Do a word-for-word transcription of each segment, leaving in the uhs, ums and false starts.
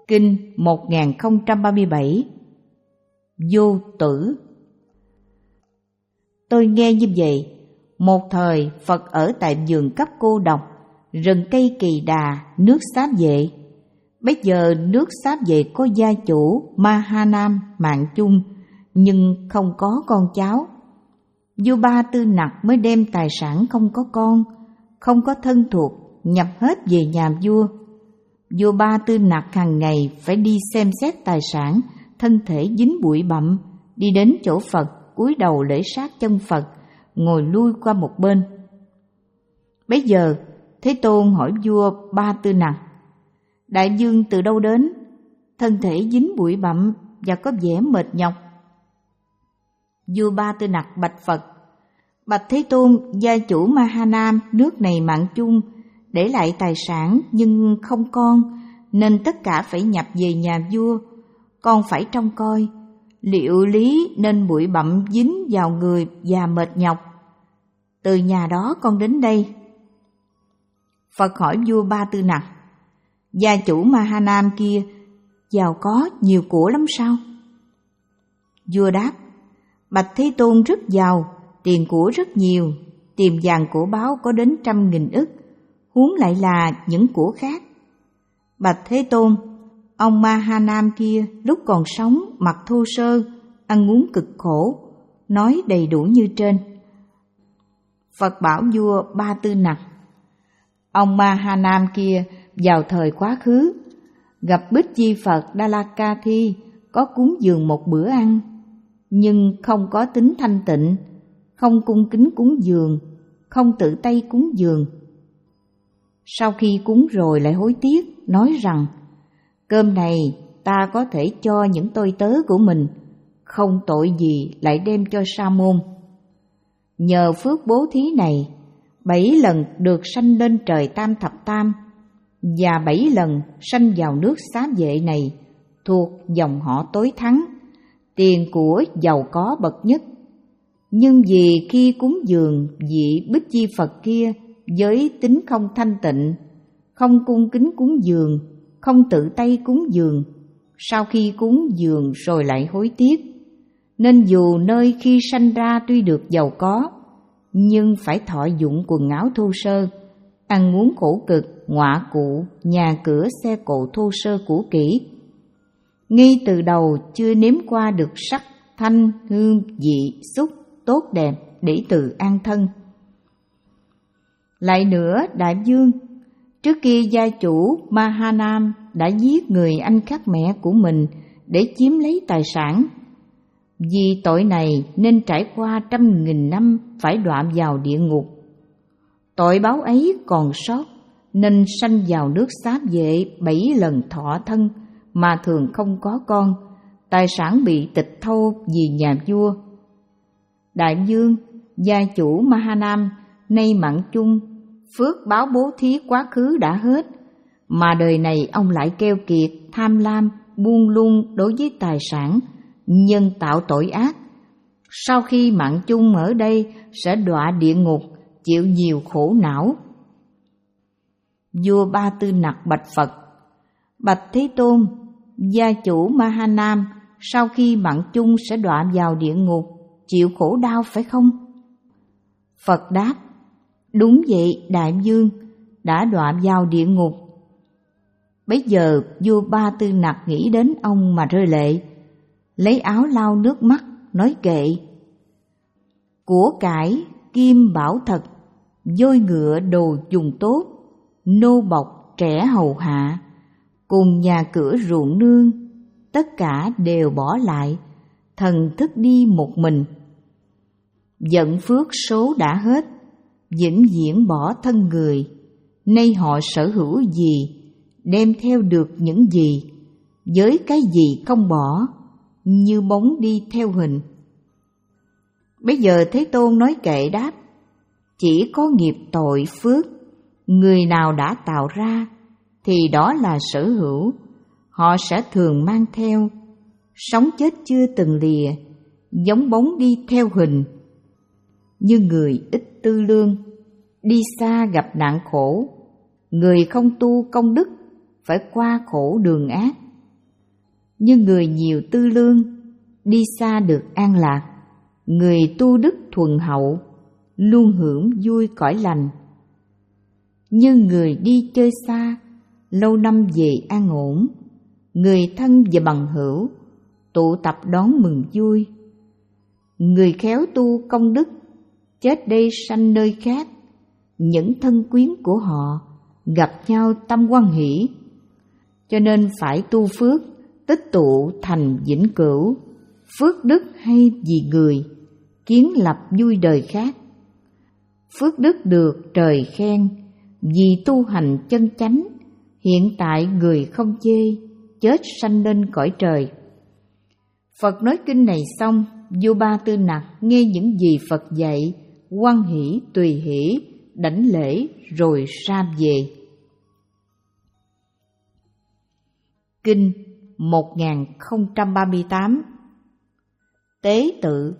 Kinh một nghìn không trăm ba mươi bảy. Vô tử. Tôi nghe như vậy, một thời Phật ở tại vườn cấp cô độc, rừng cây kỳ đà, nước Xá Vệ. Bây giờ nước Xá Vệ có gia chủ Ma-ha-nam Mạng Chung, nhưng không có con cháu. Vua Ba Tư Nặc mới đem tài sản không có con, không có thân thuộc, nhập hết về nhà vua. Vua Ba Tư Nặc hàng ngày phải đi xem xét tài sản, thân thể dính bụi bặm, đi đến chỗ Phật, cúi đầu lễ sát chân Phật, ngồi lui qua một bên. Bấy giờ Thế Tôn hỏi vua Ba Tư Nặc: Đại vương từ đâu đến? Thân thể dính bụi bặm và có vẻ mệt nhọc. Vua Ba Tư Nặc bạch Phật: Bạch Thế Tôn, gia chủ Ma-ha-nam nước này Mạng Chung để lại tài sản nhưng không con, nên tất cả phải nhập về nhà vua. Con phải trông coi, liệu lý nên bụi bặm dính vào người và mệt nhọc. Từ nhà đó con đến đây. Phật hỏi vua Ba Tư Nặc: Gia chủ Ma-ha-nam kia giàu có nhiều của lắm sao? Vua đáp: Bạch Thế Tôn rất giàu, tiền của rất nhiều, tiền vàng của báu có đến trăm nghìn ức, huống lại là những của khác. Bạch Thế Tôn, ông Ma-ha-nam kia lúc còn sống mặc thô sơ, ăn uống cực khổ, nói đầy đủ như trên. Phật bảo vua Ba Tư Nặc: Ông Ma-ha-nam kia vào thời quá khứ gặp Bích Chi Phật Đa La Ca Thi, có cúng dường một bữa ăn, nhưng không có tính thanh tịnh, không cung kính cúng dường, không tự tay cúng dường. Sau khi cúng rồi lại hối tiếc, nói rằng: Cơm này ta có thể cho những tôi tớ của mình, không tội gì lại đem cho sa môn. Nhờ phước bố thí này, bảy lần được sanh lên trời Tam Thập Tam, và bảy lần sanh vào nước Xá Vệ này, thuộc dòng họ tối thắng, tiền của giàu có bậc nhất. Nhưng vì khi cúng dường vị Bích Chi Phật kia với tính không thanh tịnh, không cung kính cúng dường, không tự tay cúng dường, sau khi cúng dường rồi lại hối tiếc, nên dù nơi khi sanh ra tuy được giàu có, nhưng phải thọ dụng quần áo thô sơ, ăn uống khổ cực, ngọa cụ, nhà cửa xe cộ thô sơ cũ kỹ. Ngay từ đầu chưa nếm qua được sắc, thanh, hương, vị, xúc tốt đẹp để tự an thân. Lại nữa, đại vương, trước kia gia chủ Ma-ha-nam đã giết người anh khác mẹ của mình để chiếm lấy tài sản. Vì tội này nên trải qua trăm nghìn năm phải đọa vào địa ngục. Tội báo ấy còn sót nên sanh vào nước Xá Vệ bảy lần thọ thân mà thường không có con, tài sản bị tịch thâu vì nhà vua. Đại vương, gia chủ Ma-ha-nam nay Mạng Chung, phước báo bố thí quá khứ đã hết, mà đời này ông lại keo kiệt, tham lam, buông lung đối với tài sản, nhân tạo tội ác. Sau khi Mạng Chung ở đây sẽ đọa địa ngục, chịu nhiều khổ não. Vua Ba Tư Nặc bạch Phật: Bạch Thế Tôn, gia chủ Ma-ha-nam sau khi Mạng Chung sẽ đọa vào địa ngục, chịu khổ đau phải không? Phật đáp: Đúng vậy đại vương, đã đọa vào địa ngục. Bấy giờ vua Ba Tư Nặc nghĩ đến ông mà rơi lệ, lấy áo lau nước mắt, nói kệ: Của cải kim bảo thật, vôi ngựa đồ dùng tốt, nô bộc trẻ hầu hạ, cùng nhà cửa ruộng nương, tất cả đều bỏ lại, thần thức đi một mình. Giận phước số đã hết, vĩnh viễn bỏ thân người, nay họ sở hữu gì, đem theo được những gì, với cái gì không bỏ, như bóng đi theo hình. Bây giờ Thế Tôn nói kệ đáp: Chỉ có nghiệp tội phước, người nào đã tạo ra thì đó là sở hữu, họ sẽ thường mang theo, sống chết chưa từng lìa, giống bóng đi theo hình. Như người ít tư lương, đi xa gặp nạn khổ, người không tu công đức phải qua khổ đường ác, như người nhiều tư lương, đi xa được an lạc, người tu đức thuần hậu, luôn hưởng vui cõi lành. Như người đi chơi xa, lâu năm về an ổn, người thân và bằng hữu tụ tập đón mừng vui. Người khéo tu công đức, chết đây sanh nơi khác, những thân quyến của họ gặp nhau tâm hoan hỷ. Cho nên phải tu phước, tích tụ thành vĩnh cửu, phước đức hay vì người, kiến lập vui đời khác. Phước đức được trời khen, vì tu hành chân chánh, hiện tại người không chê, chết sanh lên cõi trời. Phật nói kinh này xong, vua Ba Tư Nặc nghe những gì Phật dạy, hoan hỷ tùy hỷ, đảnh lễ rồi ra về. Kinh một nghìn không trăm ba mươi tám. Tế tự.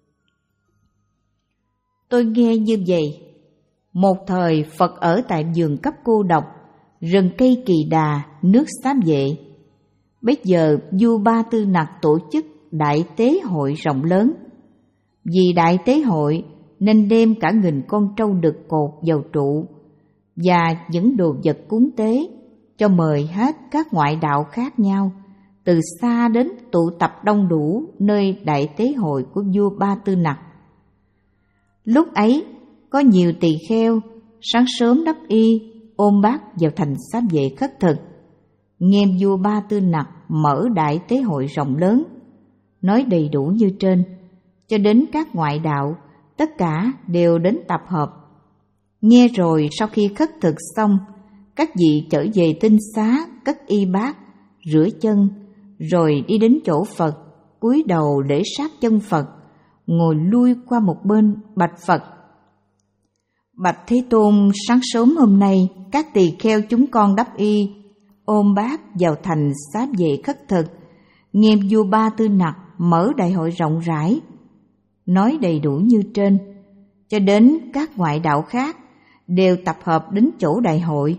Tôi nghe như vậy. Một thời Phật ở tại vườn cấp cô độc, rừng cây kỳ đà, nước xám vệ. Bây giờ vua Ba Tư Nặc tổ chức đại tế hội rộng lớn. Vì đại tế hội nên đem cả nghìn con trâu đực cột vào trụ và những đồ vật cúng tế, cho mời hết các ngoại đạo khác nhau từ xa đến tụ tập đông đủ nơi đại tế hội của vua Ba Tư Nặc. Lúc ấy có nhiều tỳ kheo sáng sớm đắp y, ôm bát vào thành xám vệ khất thực, nghe vua Ba Tư Nặc mở đại tế hội rộng lớn, nói đầy đủ như trên, cho đến các ngoại đạo tất cả đều đến tập hợp. Nghe rồi sau khi khất thực xong, các vị trở về tinh xá, cất y bát, rửa chân, rồi đi đến chỗ Phật, cúi đầu lễ sát chân Phật, ngồi lui qua một bên bạch Phật: Bạch Thế Tôn, sáng sớm hôm nay các tỳ kheo chúng con đắp y, ôm bát vào thành xá vệ khất thực, nghe vua Ba Tư Nặc mở đại hội rộng rãi, nói đầy đủ như trên, cho đến các ngoại đạo khác đều tập hợp đến chỗ đại hội.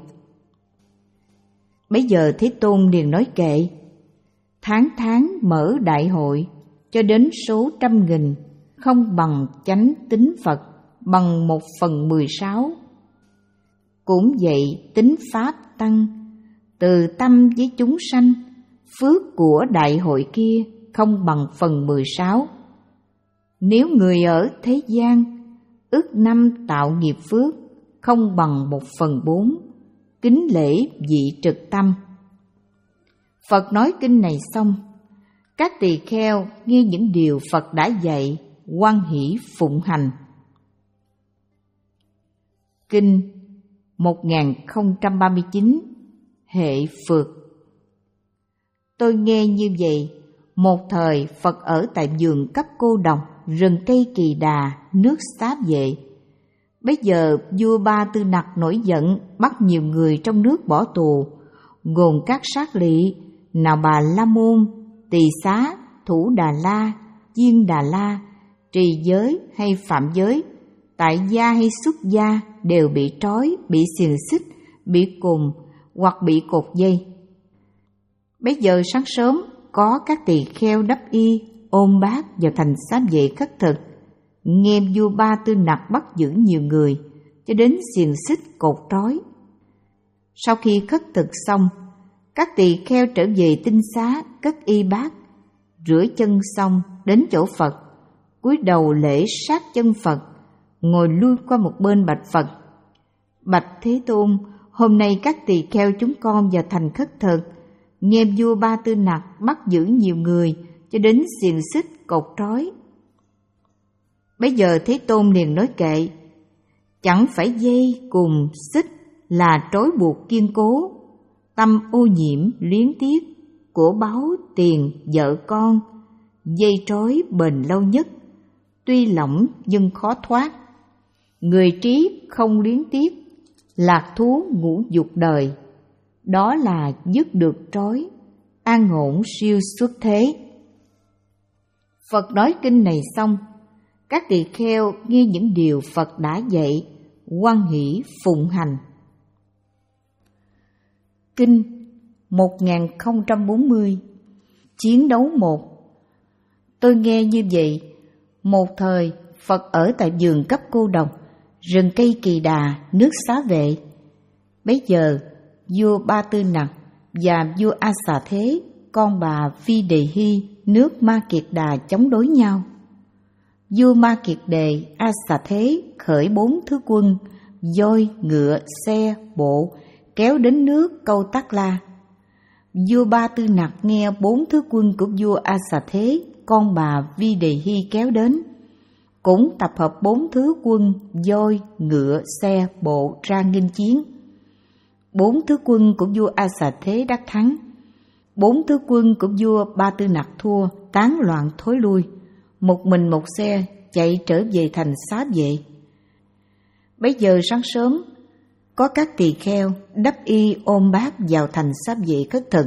Bấy giờ Thế Tôn liền nói kệ: tháng tháng mở đại hội, cho đến số trăm nghìn, không bằng chánh tính Phật, bằng một phần mười sáu. Cũng vậy tính Pháp tăng, từ tâm với chúng sanh, phước của đại hội kia không bằng phần mười sáu. Nếu người ở thế gian, ước năm tạo nghiệp phước, không bằng một phần bốn, kính lễ vị trực tâm. Phật nói kinh này xong, các tỳ kheo nghe những điều Phật đã dạy, hoan hỷ phụng hành. Kinh một nghìn không trăm ba mươi chín. Hệ Phược. Tôi nghe như vậy. Một thời Phật ở tại vườn cấp cô độc, rừng cây kỳ đà, nước xá vệ. Bây giờ vua Ba Tư Nặc nổi giận, bắt nhiều người trong nước bỏ tù, gồm các sát lỵ, nào bà la môn, tỳ xá, thủ đà la, chiên đà la, trì giới hay phạm giới, tại gia hay xuất gia đều bị trói, bị xiềng xích, bị cùn hoặc bị cột dây. Bây giờ sáng sớm có các tỳ kheo đắp y, ôm bát vào thành xá vệ khất thực, nghe vua Ba Tư Nặc bắt giữ nhiều người, cho đến xiềng xích cột trói. Sau khi khất thực xong, các tỳ kheo trở về tinh xá, cất y bát, rửa chân xong đến chỗ Phật, cúi đầu lễ sát chân Phật, ngồi lui qua một bên bạch Phật: Bạch Thế Tôn, hôm nay các tỳ kheo chúng con vào thành khất thực, nghe vua Ba Tư Nặc bắt giữ nhiều người, cho đến xiềng xích cột trói. Bây giờ Thế Tôn liền nói kệ: chẳng phải dây cùng xích là trói buộc kiên cố, tâm ô nhiễm luyến tiếc, của báu tiền vợ con, dây trói bền lâu nhất, tuy lỏng nhưng khó thoát. Người trí không luyến tiếc, lạc thú ngũ dục đời, đó là dứt được trói, an ổn siêu xuất thế. Phật nói kinh này xong, các tỳ kheo nghe những điều Phật đã dạy, hoan hỷ phụng hành. Kinh một nghìn không trăm bốn mươi. Chiến đấu một. Tôi nghe như vậy, một thời Phật ở tại vườn cấp cô độc, rừng cây kỳ đà, nước xá vệ. Bấy giờ vua Ba Tư Nặc và vua A Xà Thế, con bà Phi Đề Hy, nước Ma Kiệt Đà chống đối nhau. Vua Ma Kiệt Đề A Xà Thế khởi bốn thứ quân, voi, ngựa, xe, bộ, kéo đến nước Câu Tắc La. Vua Ba Tư Nặc nghe bốn thứ quân của vua A Xà Thế, con bà Vi Đề Hy kéo đến, cũng tập hợp bốn thứ quân, voi, ngựa, xe, bộ ra nghênh chiến. Bốn thứ quân của vua A Xà Thế đắc thắng. Bốn thứ quân của vua Ba Tư Nặc thua, tán loạn thối lui, một mình một xe chạy trở về thành Xá Vệ. Bấy giờ sáng sớm, có các tỳ kheo đắp y ôm bát vào thành Xá Vệ khất thực.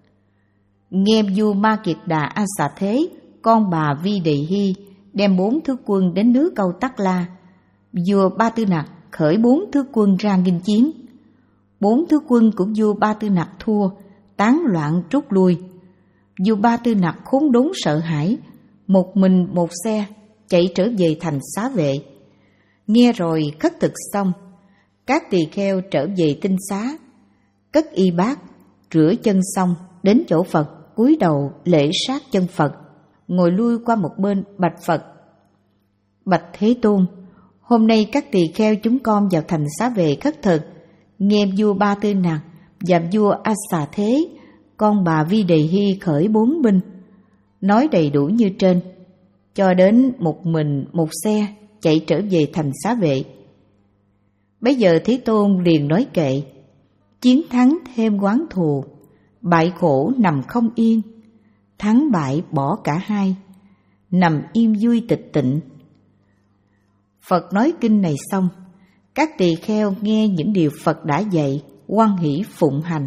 Nghe vua Ma Kiệt Đà A Xà Thế, con bà Vi Đề Hy đem bốn thứ quân đến nước Câu Tắc La, vua Ba Tư Nặc khởi bốn thứ quân ra nghênh chiến. Bốn thứ quân của vua Ba Tư Nặc thua, tán loạn rút lui. Vua Ba Tư Nặc khốn đốn sợ hãi, một mình một xe chạy trở về thành Xá Vệ. Nghe rồi khất thực xong, các tỳ kheo trở về tinh xá, cất y bát, rửa chân xong đến chỗ Phật, cúi đầu lễ sát chân Phật, ngồi lui qua một bên bạch Phật: Bạch Thế Tôn, hôm nay các tỳ kheo chúng con vào thành Xá Vệ khất thực, nghe vua Ba Tư Nặc và vua A Xà Thế, con bà Vi Đề Hy khởi bốn binh, nói đầy đủ như trên, cho đến một mình một xe chạy trở về thành Xá Vệ. Bấy giờ Thế Tôn liền nói kệ: chiến thắng thêm oán thù, bại khổ nằm không yên, thắng bại bỏ cả hai, nằm im vui tịch tịnh. Phật nói kinh này xong, các tỳ kheo nghe những điều Phật đã dạy, hoan hỷ phụng hành.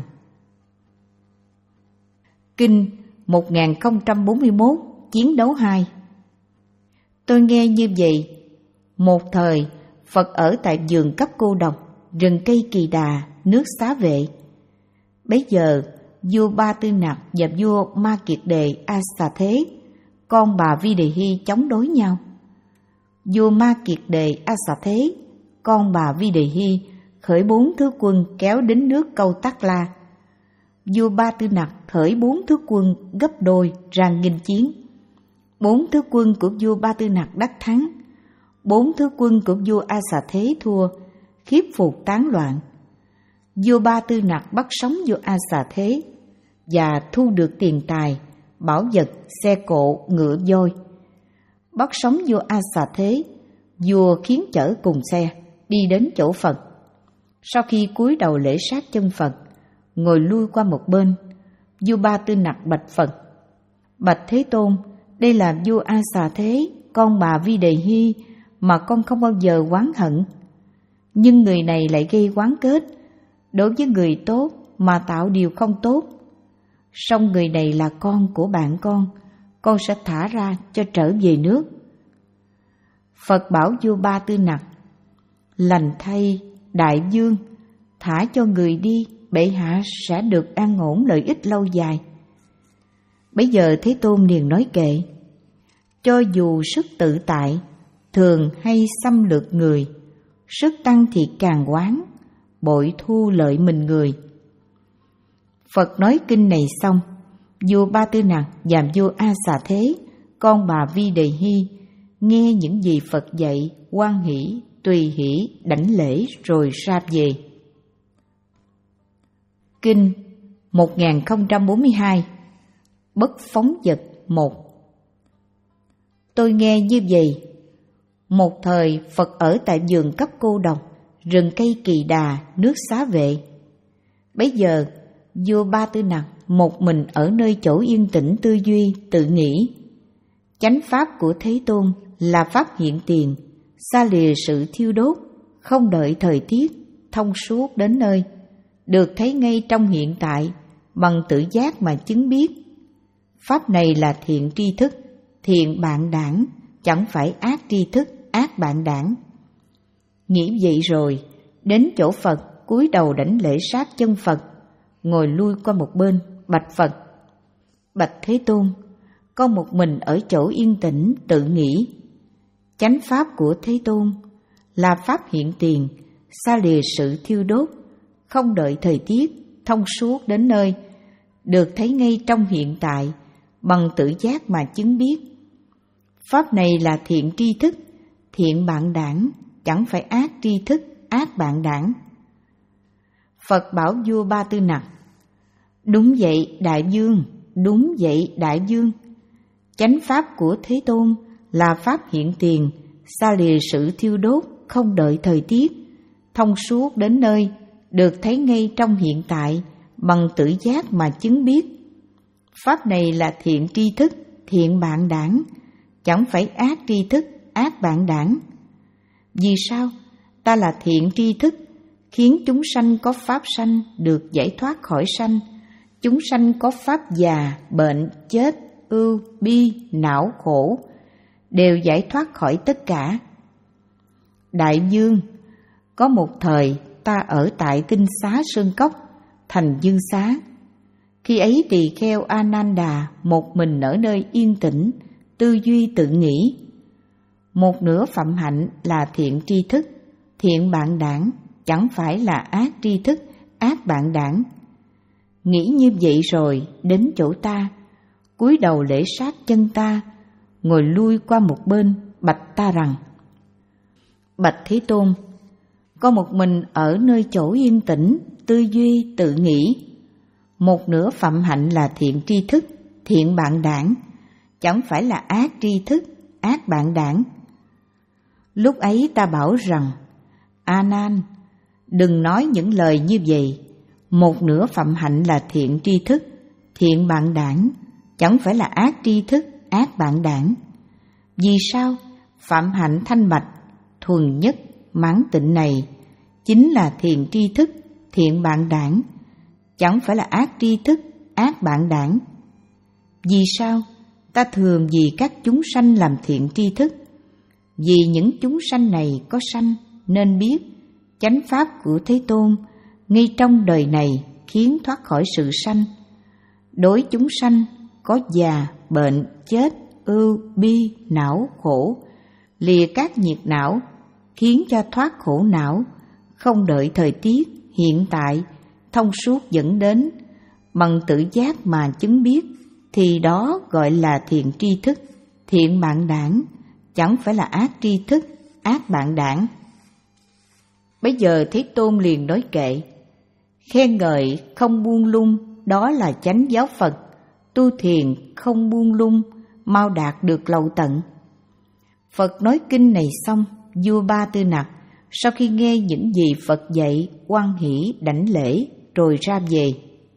Kinh một nghìn không trăm bốn mươi mốt, chiến đấu hai. Tôi nghe như vậy, một thời Phật ở tại vườn cấp cô độc, rừng cây kỳ đà, nước Xá Vệ. Bấy giờ vua Ba Tư Nặc và vua Ma Kiệt Đề A Xà Thế, con bà Vi Đề Hy chống đối nhau. Vua Ma Kiệt Đề A Xà Thế, con bà Vi Đề Hy khởi bốn thứ quân kéo đến nước Câu Tắc La. Vua Ba Tư Nặc khởi bốn thứ quân gấp đôi ra nghênh chiến. Bốn thứ quân của vua Ba Tư Nặc đắc thắng. Bốn thứ quân của vua A Xà Thế thua, khiếp phục tán loạn. Vua Ba Tư Nặc bắt sống vua A Xà Thế và thu được tiền tài, bảo vật, xe cộ, ngựa voi. Bắt sống vua A Xà Thế, vua khiến chở cùng xe đi đến chỗ Phật. Sau khi cúi đầu lễ sát chân Phật, ngồi lui qua một bên, vua Ba Tư Nặc bạch Phật: Bạch Thế Tôn, đây là vua A Xà Thế, con bà Vi Đề Hy mà con không bao giờ oán hận. Nhưng người này lại gây oán kết, đối với người tốt mà tạo điều không tốt. Song người này là con của bạn con, con sẽ thả ra cho trở về nước. Phật bảo vua Ba Tư Nặc: Lành thay, đại vương, thả cho người đi, bệ hạ sẽ được an ổn lợi ích lâu dài. Bấy giờ Thế Tôn liền nói kệ: cho dù sức tự tại, thường hay xâm lược người, sức tăng thì càng oán, bội thu lợi mình người. Phật nói kinh này xong, vua Ba Tư Nặc và vua A Xà Thế, con bà Vi Đề Hy, nghe những gì Phật dạy, hoan hỷ, tùy hỷ, đảnh lễ rồi ra về. Kinh một nghìn không trăm bốn mươi hai, Bất phóng vật một. Tôi nghe như vậy, một thời Phật ở tại vườn cấp cô độc, rừng cây kỳ đà, nước Xá Vệ. Bấy giờ vua Ba Tư Nặc một mình ở nơi chỗ yên tĩnh tư duy, tự nghĩ. Chánh pháp của Thế Tôn là pháp hiện tiền, xa lìa sự thiêu đốt, không đợi thời tiết, thông suốt đến nơi, được thấy ngay trong hiện tại, bằng tự giác mà chứng biết. Pháp này là thiện tri thức, thiện bạn đảng, chẳng phải ác tri thức, ác bạn đảng. Nghĩ vậy rồi, đến chỗ Phật, cúi đầu đảnh lễ sát chân Phật, ngồi lui qua một bên, bạch Phật: Bạch Thế Tôn, con một mình ở chỗ yên tĩnh tự nghĩ. Chánh pháp của Thế Tôn là pháp hiện tiền, xa lìa sự thiêu đốt, không đợi thời tiết, thông suốt đến nơi, được thấy ngay trong hiện tại, bằng tự giác mà chứng biết. Pháp này là thiện tri thức, thiện bạn đảng, chẳng phải ác tri thức, ác bạn đảng. Phật bảo vua Ba Tư Nặc: đúng vậy đại vương, đúng vậy đại vương. Chánh pháp của Thế Tôn là pháp hiện tiền, xa lìa sự thiêu đốt, không đợi thời tiết, thông suốt đến nơi, được thấy ngay trong hiện tại, bằng tự giác mà chứng biết. Pháp này là thiện tri thức, thiện bạn đảng, chẳng phải ác tri thức, ác bạn đảng. Vì sao? Ta là thiện tri thức, khiến chúng sanh có pháp sanh được giải thoát khỏi sanh. Chúng sanh có pháp già, bệnh, chết, ưu, bi, não, khổ, đều giải thoát khỏi tất cả. Đại vương, có một thời ta ở tại tinh xá Sơn Cốc, thành Dương Xá. Khi ấy tỳ kheo Ananda một mình ở nơi yên tĩnh, tư duy tự nghĩ. Một nửa phạm hạnh là thiện tri thức, thiện bạn đảng, chẳng phải là ác tri thức, ác bạn đảng. Nghĩ như vậy rồi đến chỗ ta, cúi đầu lễ sát chân ta, ngồi lui qua một bên, bạch ta rằng: Bạch Thế Tôn, con một mình ở nơi chỗ yên tĩnh, tư duy tự nghĩ. Một nửa phạm hạnh là thiện tri thức, thiện bạn đảng, chẳng phải là ác tri thức, ác bạn đảng. Lúc ấy ta bảo rằng: A Nan, đừng nói những lời như vậy. Một nửa phạm hạnh là thiện tri thức, thiện bạn đảng, chẳng phải là ác tri thức, ác bạn đảng. Vì sao? Phạm hạnh thanh bạch, thuần nhất, mãn tịnh này chính là thiện tri thức, thiện bạn đảng, chẳng phải là ác tri thức, ác bạn đảng. Vì sao? Ta thường vì các chúng sanh làm thiện tri thức. Vì những chúng sanh này có sanh nên biết chánh pháp của Thế Tôn ngay trong đời này khiến thoát khỏi sự sanh. Đối chúng sanh có già, bệnh, chết, ưu, bi, não, khổ, lìa các nhiệt não, khiến cho thoát khổ não, không đợi thời tiết, hiện tại, thông suốt dẫn đến, bằng tự giác mà chứng biết, thì đó gọi là thiện tri thức, thiện bạn đảng, chẳng phải là ác tri thức, ác bạn đảng. Bây giờ Thế Tôn liền nói kệ: khen ngợi không buông lung, đó là chánh giáo Phật. Tu thiền không buông lung, mau đạt được lậu tận. Phật nói kinh này xong, vua Ba Tư Nặc sau khi nghe những gì Phật dạy, hoan hỷ đảnh lễ rồi ra về.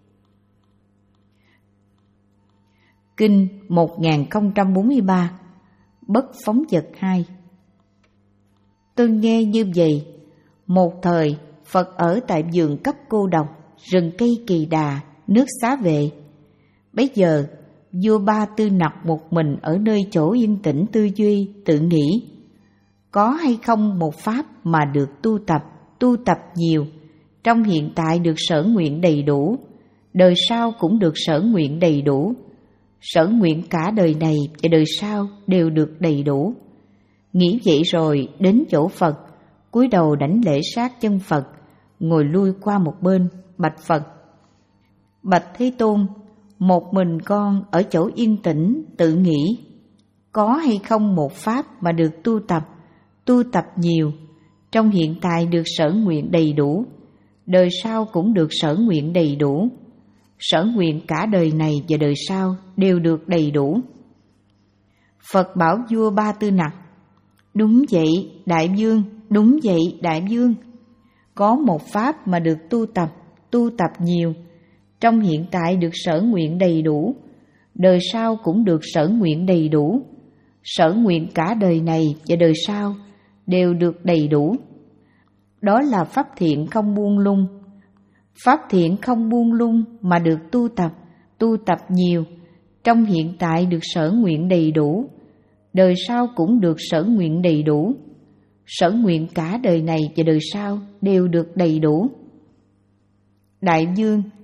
Kinh một nghìn không trăm bốn mươi ba. Bất phóng dật hai. Tôi nghe như vậy. Một thời Phật ở tại vườn cấp cô độc, rừng cây kỳ đà, nước xá vệ. Bấy giờ vua Ba Tư Nặc một mình ở nơi chỗ yên tĩnh tư duy tự nghĩ. Có hay không một pháp mà được tu tập, tu tập nhiều, trong hiện tại được sở nguyện đầy đủ, đời sau cũng được sở nguyện đầy đủ, sở nguyện cả đời này và đời sau đều được đầy đủ. Nghĩ vậy rồi đến chỗ Phật, cúi đầu đảnh lễ sát chân Phật, ngồi lui qua một bên, bạch Phật: Bạch Thế Tôn, một mình con ở chỗ yên tĩnh tự nghĩ. Có hay không một pháp mà được tu tập, tu tập nhiều, trong hiện tại được sở nguyện đầy đủ, đời sau cũng được sở nguyện đầy đủ, sở nguyện cả đời này và đời sau đều được đầy đủ. Phật bảo vua Ba Tư Nặc: đúng vậy đại vương, đúng vậy đại vương. Có một pháp mà được tu tập, tu tập nhiều, trong hiện tại được sở nguyện đầy đủ, đời sau cũng được sở nguyện đầy đủ, sở nguyện cả đời này và đời sau đều được đầy đủ. Đó là pháp thiện không buông lung. Pháp thiện không buông lung mà được tu tập, tu tập nhiều, trong hiện tại được sở nguyện đầy đủ, đời sau cũng được sở nguyện đầy đủ, sở nguyện cả đời này và đời sau đều được đầy đủ. Đại vương,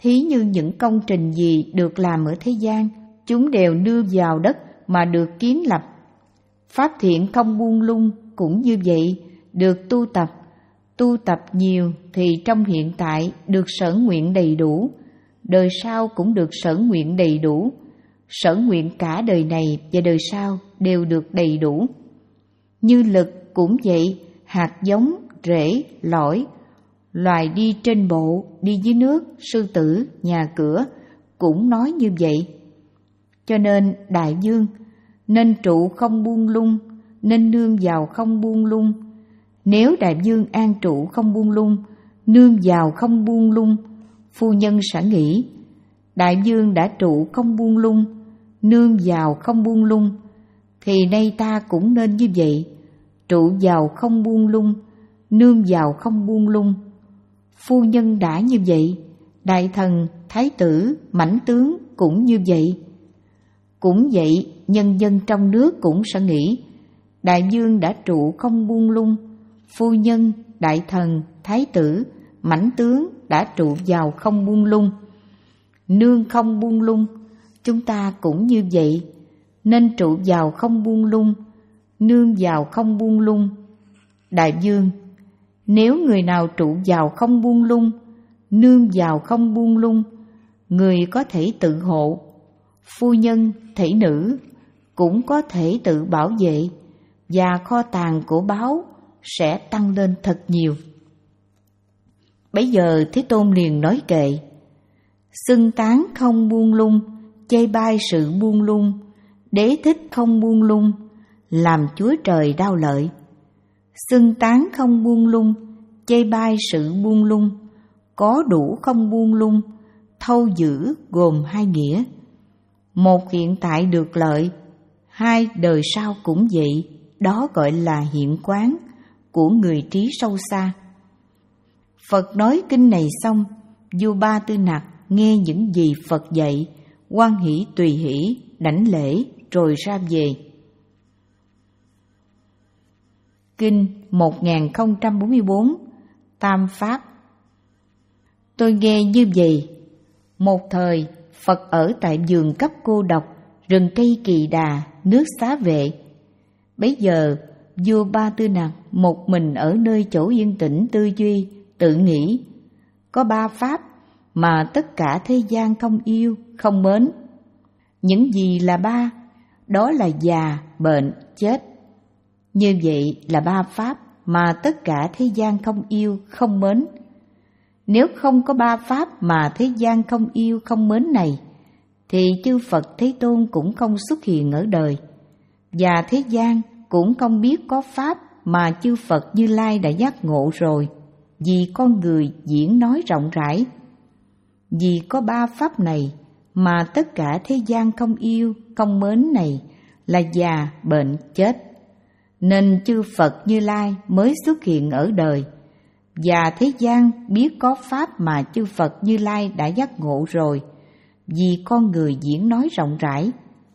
Thí như những công trình gì được làm ở thế gian, chúng đều nương vào đất mà được kiến lập. Pháp thiện không buông lung cũng như vậy, được tu tập. Tu tập nhiều thì trong hiện tại được sở nguyện đầy đủ, đời sau cũng được sở nguyện đầy đủ. Sở nguyện cả đời này và đời sau đều được đầy đủ. Như lực cũng vậy, hạt giống, rễ, lõi, loài đi trên bộ, đi dưới nước, sư tử, nhà cửa cũng nói như vậy. Cho nên đại dương, nên trụ không buông lung, nên nương vào không buông lung. Nếu đại dương an trụ không buông lung, nương vào không buông lung, phu nhân sẽ nghĩ, đại dương đã trụ không buông lung, nương vào không buông lung, thì nay ta cũng nên như vậy, trụ vào không buông lung, nương vào không buông lung. Phu nhân đã như vậy, đại thần, thái tử, mãnh tướng cũng như vậy. Cũng vậy, nhân dân trong nước cũng sẽ nghĩ, đại dương đã trụ không buông lung, phu nhân, đại thần, thái tử, mãnh tướng đã trụ vào không buông lung, nương không buông lung. Chúng ta cũng như vậy, nên trụ vào không buông lung, nương vào không buông lung. Đại dương, nếu người nào trụ vào không buông lung, nương vào không buông lung, người có thể tự hộ, phu nhân, thể nữ cũng có thể tự bảo vệ, và kho tàng của báu sẽ tăng lên thật nhiều. Bấy giờ Thế Tôn liền nói kệ: xưng tán không buông lung, chê bai sự buông lung, đế thích không buông lung, làm Chúa Trời đau lợi. Xưng tán không buông lung, chê bai sự buông lung, có đủ không buông lung, thâu giữ gồm hai nghĩa. Một hiện tại được lợi, hai đời sau cũng vậy, đó gọi là hiện quán của người trí sâu xa. Phật nói kinh này xong, vua Ba Tư Nặc nghe những gì Phật dạy, hoan hỷ tùy hỷ, đảnh lễ rồi ra về. Kinh một nghìn không trăm bốn mươi bốn Tam Pháp. Tôi nghe như vậy. Một thời, Phật ở tại vườn cấp cô độc, rừng cây Kỳ Đà, nước Xá Vệ. Bấy giờ, vua Ba Tư Nặc một mình ở nơi chỗ yên tĩnh tư duy, tự nghĩ, có ba pháp mà tất cả thế gian không yêu, không mến. Những gì là ba? Đó là già, bệnh, chết. Như vậy là ba pháp mà tất cả thế gian không yêu, không mến. Nếu không có ba pháp mà thế gian không yêu, không mến này, thì chư Phật Thế Tôn cũng không xuất hiện ở đời, và thế gian cũng không biết có pháp mà chư Phật Như Lai đã giác ngộ rồi, vì con người diễn nói rộng rãi. Vì có ba pháp này mà tất cả thế gian không yêu, không mến này là già, bệnh, chết, nên chư Phật Như Lai mới xuất hiện ở đời, và thế gian biết có pháp mà chư Phật Như Lai đã giác ngộ rồi, vì con người diễn nói rộng rãi.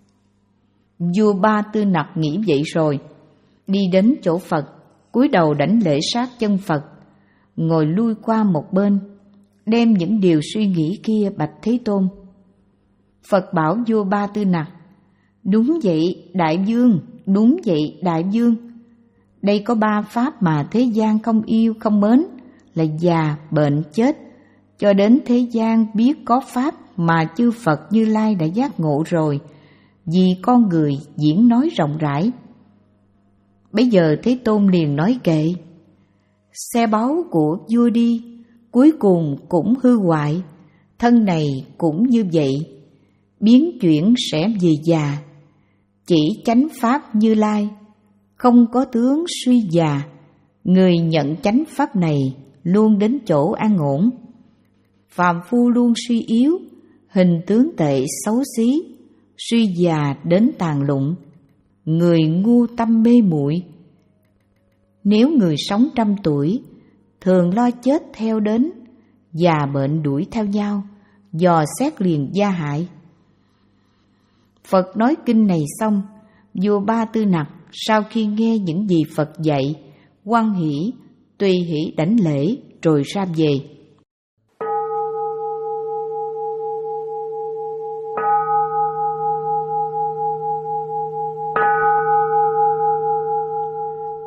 Vua Ba Tư Nặc nghĩ vậy rồi, đi đến chỗ Phật, cúi đầu đảnh lễ sát chân Phật, ngồi lui qua một bên, đem những điều suy nghĩ kia bạch Thế Tôn. Phật bảo vua Ba Tư Nặc: đúng vậy đại vương, đúng vậy đại vương. Đây có ba pháp mà thế gian không yêu, không mến, là già, bệnh, chết, cho đến thế gian biết có pháp mà chư Phật Như Lai đã giác ngộ rồi, vì con người diễn nói rộng rãi. Bây giờ Thế Tôn liền nói kệ: xe báu của vua đi, cuối cùng cũng hư hoại, thân này cũng như vậy, biến chuyển sẽ về già. Chỉ chánh pháp Như Lai, không có tướng suy già, người nhận chánh pháp này luôn đến chỗ an ổn. Phàm phu luôn suy yếu, hình tướng tệ xấu xí, suy già đến tàn lụng, người ngu tâm mê muội. Nếu người sống trăm tuổi, thường lo chết theo đến, già bệnh đuổi theo nhau, dò xét liền gia hại. Phật nói kinh này xong, vua Ba Tư Nặc sau khi nghe những gì Phật dạy, hoan hỷ, tùy hỷ đảnh lễ rồi ra về.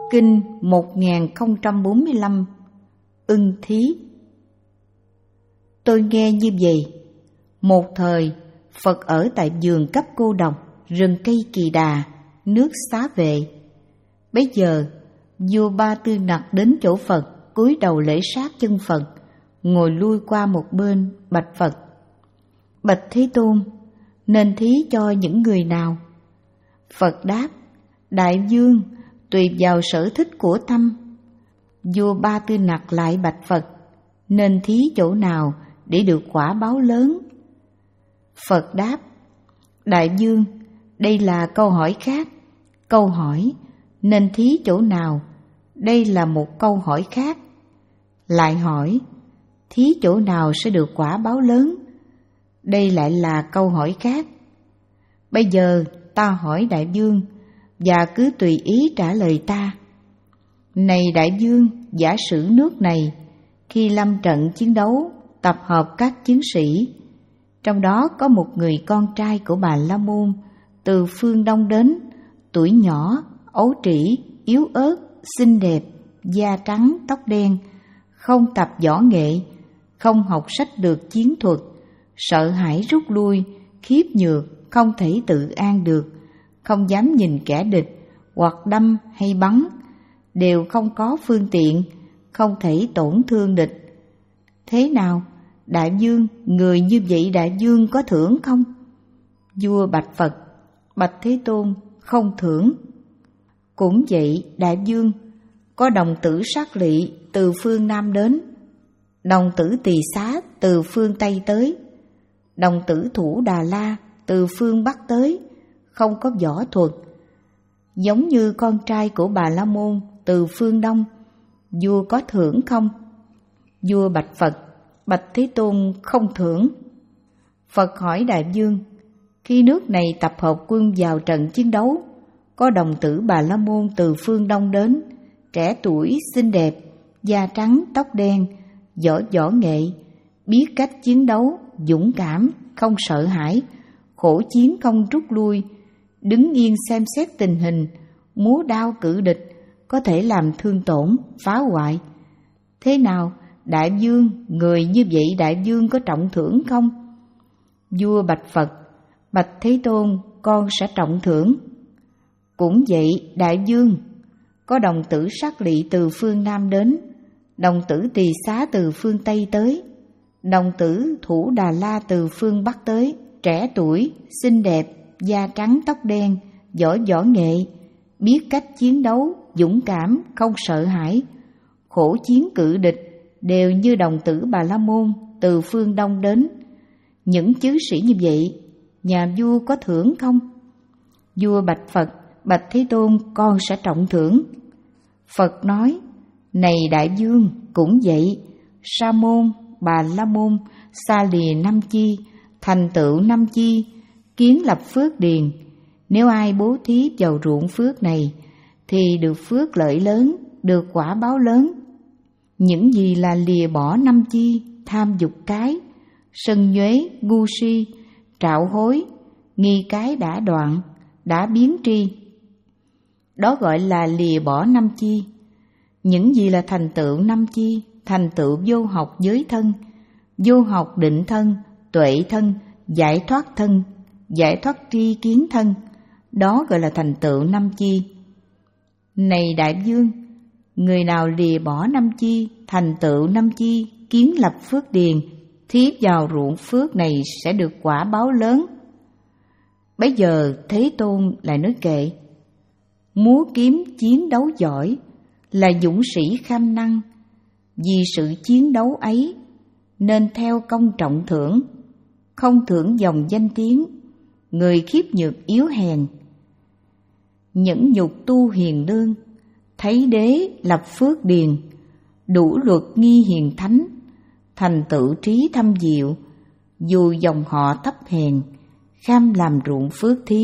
Kinh một nghìn không trăm bốn mươi lăm Ưng Thí. Tôi nghe như vậy. Một thời, Phật ở tại vườn cấp cô độc, rừng cây Kỳ Đà, nước Xá Vệ. Bấy giờ, vua Ba Tư Nặc đến chỗ Phật, cúi đầu lễ sát chân Phật, ngồi lui qua một bên, bạch Phật: Bạch Thế Tôn, nên thí cho những người nào? Phật đáp: Đại vương, tùy vào sở thích của tâm. Vua Ba Tư Nặc lại bạch Phật: Nên thí chỗ nào để được quả báo lớn? Phật đáp: Đại vương, đây là câu hỏi khác. Câu hỏi nên thí chỗ nào, đây là một câu hỏi khác. Lại hỏi thí chỗ nào sẽ được quả báo lớn, đây lại là câu hỏi khác. Bây giờ ta hỏi đại vương, và cứ tùy ý trả lời ta. Này đại vương, giả sử nước này khi lâm trận chiến đấu, tập hợp các chiến sĩ, trong đó có một người con trai của Bà La Môn từ phương Đông đến, tuổi nhỏ, ấu trĩ, yếu ớt, xinh đẹp, da trắng, tóc đen, không tập võ nghệ, không học sách được chiến thuật, sợ hãi rút lui, khiếp nhược, không thể tự an được, không dám nhìn kẻ địch, hoặc đâm hay bắn, đều không có phương tiện, không thể tổn thương địch. Thế nào, đại vương, người như vậy đại vương có thưởng không? Vua bạch Phật: Bạch Thế Tôn, không thưởng. Cũng vậy, đại vương, có đồng tử Sát Lị từ phương Nam đến, đồng tử Tỳ Xá từ phương Tây tới, đồng tử Thủ Đà La từ phương Bắc tới, không có võ thuật, giống như con trai của Bà La Môn từ phương Đông, vua có thưởng không? Vua bạch Phật: Bạch Thế Tôn, không thưởng. Phật hỏi đại vương: Khi nước này tập hợp quân vào trận chiến đấu, có đồng tử Bà La Môn từ phương Đông đến, trẻ tuổi, xinh đẹp, da trắng, tóc đen, giỏi võ nghệ, biết cách chiến đấu, dũng cảm, không sợ hãi, khổ chiến không rút lui, đứng yên xem xét tình hình, múa đao cự địch, có thể làm thương tổn, phá hoại. Thế nào, đại vương, người như vậy đại vương có trọng thưởng không? Vua bạch Phật: Bạch Thế Tôn, con sẽ trọng thưởng. Cũng vậy, đại vương, có đồng tử Sát Lị từ phương Nam đến, đồng tử Tỳ Xá từ phương Tây tới, đồng tử Thủ Đà La từ phương Bắc tới, trẻ tuổi, xinh đẹp, da trắng tóc đen, giỏi võ nghệ, biết cách chiến đấu, dũng cảm, không sợ hãi, khổ chiến cự địch, đều như đồng tử Bà La Môn từ phương Đông đến. Những chư sĩ như vậy, nhà vua có thưởng không? Vua bạch Phật: Bạch Thế Tôn, con sẽ trọng thưởng. Phật nói: Này đại vương, cũng vậy, Sa môn, Bà La Môn, Sa lìa năm chi, thành tựu năm chi, kiến lập phước điền. Nếu ai bố thí vào ruộng phước này, thì được phước lợi lớn, được quả báo lớn. Những gì là lìa bỏ năm chi, tham dục cái, sân nhuế, ngu si, trạo hối, nghi cái đã đoạn, đã biến tri, đó gọi là lìa bỏ năm chi. Những gì là thành tựu năm chi? Thành tựu vô học giới thân, vô học định thân, tuệ thân, giải thoát thân, giải thoát tri kiến thân, đó gọi là thành tựu năm chi. Này đại vương, người nào lìa bỏ năm chi, thành tựu năm chi, kiến lập phước điền, thiếp vào ruộng phước này sẽ được quả báo lớn. Bấy giờ Thế Tôn lại nói kệ: Múa kiếm chiến đấu giỏi, là dũng sĩ kham năng, vì sự chiến đấu ấy nên theo công trọng thưởng, không thưởng dòng danh tiếng, người khiếp nhược yếu hèn. Nhẫn nhục tu hiền lương, thấy đế lập phước điền, đủ luật nghi hiền thánh, thành tựu trí thâm diệu, dù dòng họ thấp hèn, kham làm ruộng phước thí.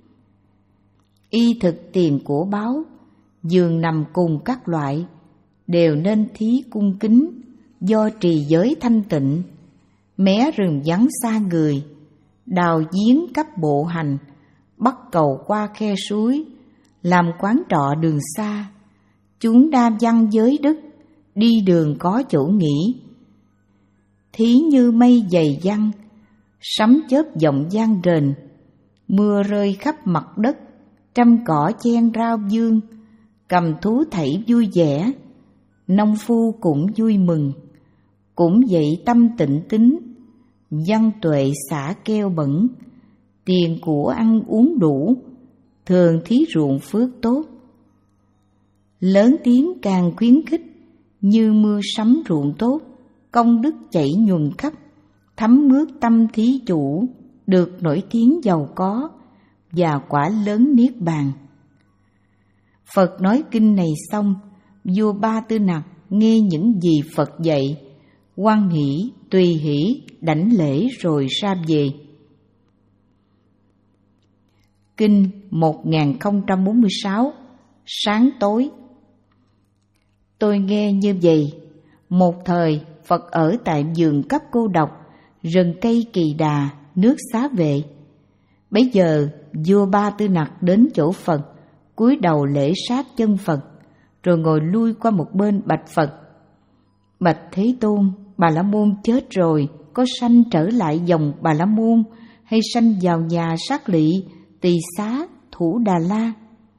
Y thực tiền của báo, giường nằm cùng các loại, đều nên thí cung kính, do trì giới thanh tịnh. Mé rừng vắng xa người, đào giếng cấp bộ hành, bắt cầu qua khe suối, làm quán trọ đường xa, chúng đa văn giới đức, đi đường có chỗ nghỉ. Thí như mây dày dăng, sấm chớp vọng vang rền, mưa rơi khắp mặt đất, trăm cỏ chen rao dương, cầm thú thảy vui vẻ, nông phu cũng vui mừng, cũng vậy tâm tịnh tín, văn tuệ xả keo bẩn, tiền của ăn uống đủ, thường thí ruộng phước tốt. Lớn tiếng càng khuyến khích, như mưa sấm ruộng tốt, công đức chảy nhuần khắp, thấm mướt tâm thí chủ, được nổi tiếng giàu có và quả lớn niết bàn. Phật nói kinh này xong, vua Ba Tư Nặc nghe những gì Phật dạy, hoan hỷ, tùy hỷ, đảnh lễ rồi ra về. Kinh một nghìn không trăm bốn mươi sáu. Sáng tối. Tôi nghe như vậy, một thời Phật ở tại vườn cấp cô độc, rừng cây kỳ đà, nước xá vệ. Bấy giờ vua Ba Tư Nặc đến chỗ Phật, cúi đầu lễ sát chân Phật, rồi ngồi lui qua một bên bạch Phật: Bạch Thế Tôn, Bà La Môn chết rồi, có sanh trở lại dòng Bà La Môn, hay sanh vào nhà sát lỵ, tỳ xá, thủ Đà La?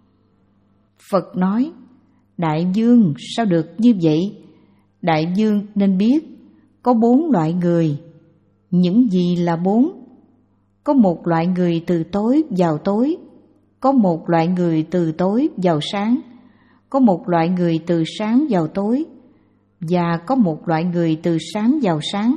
Phật nói: Đại vương, sao được như vậy? Đại vương nên biết, có bốn loại người. Những gì là bốn? Có một loại người từ tối vào tối, có một loại người từ tối vào sáng, có một loại người từ sáng vào tối, và có một loại người từ sáng vào sáng.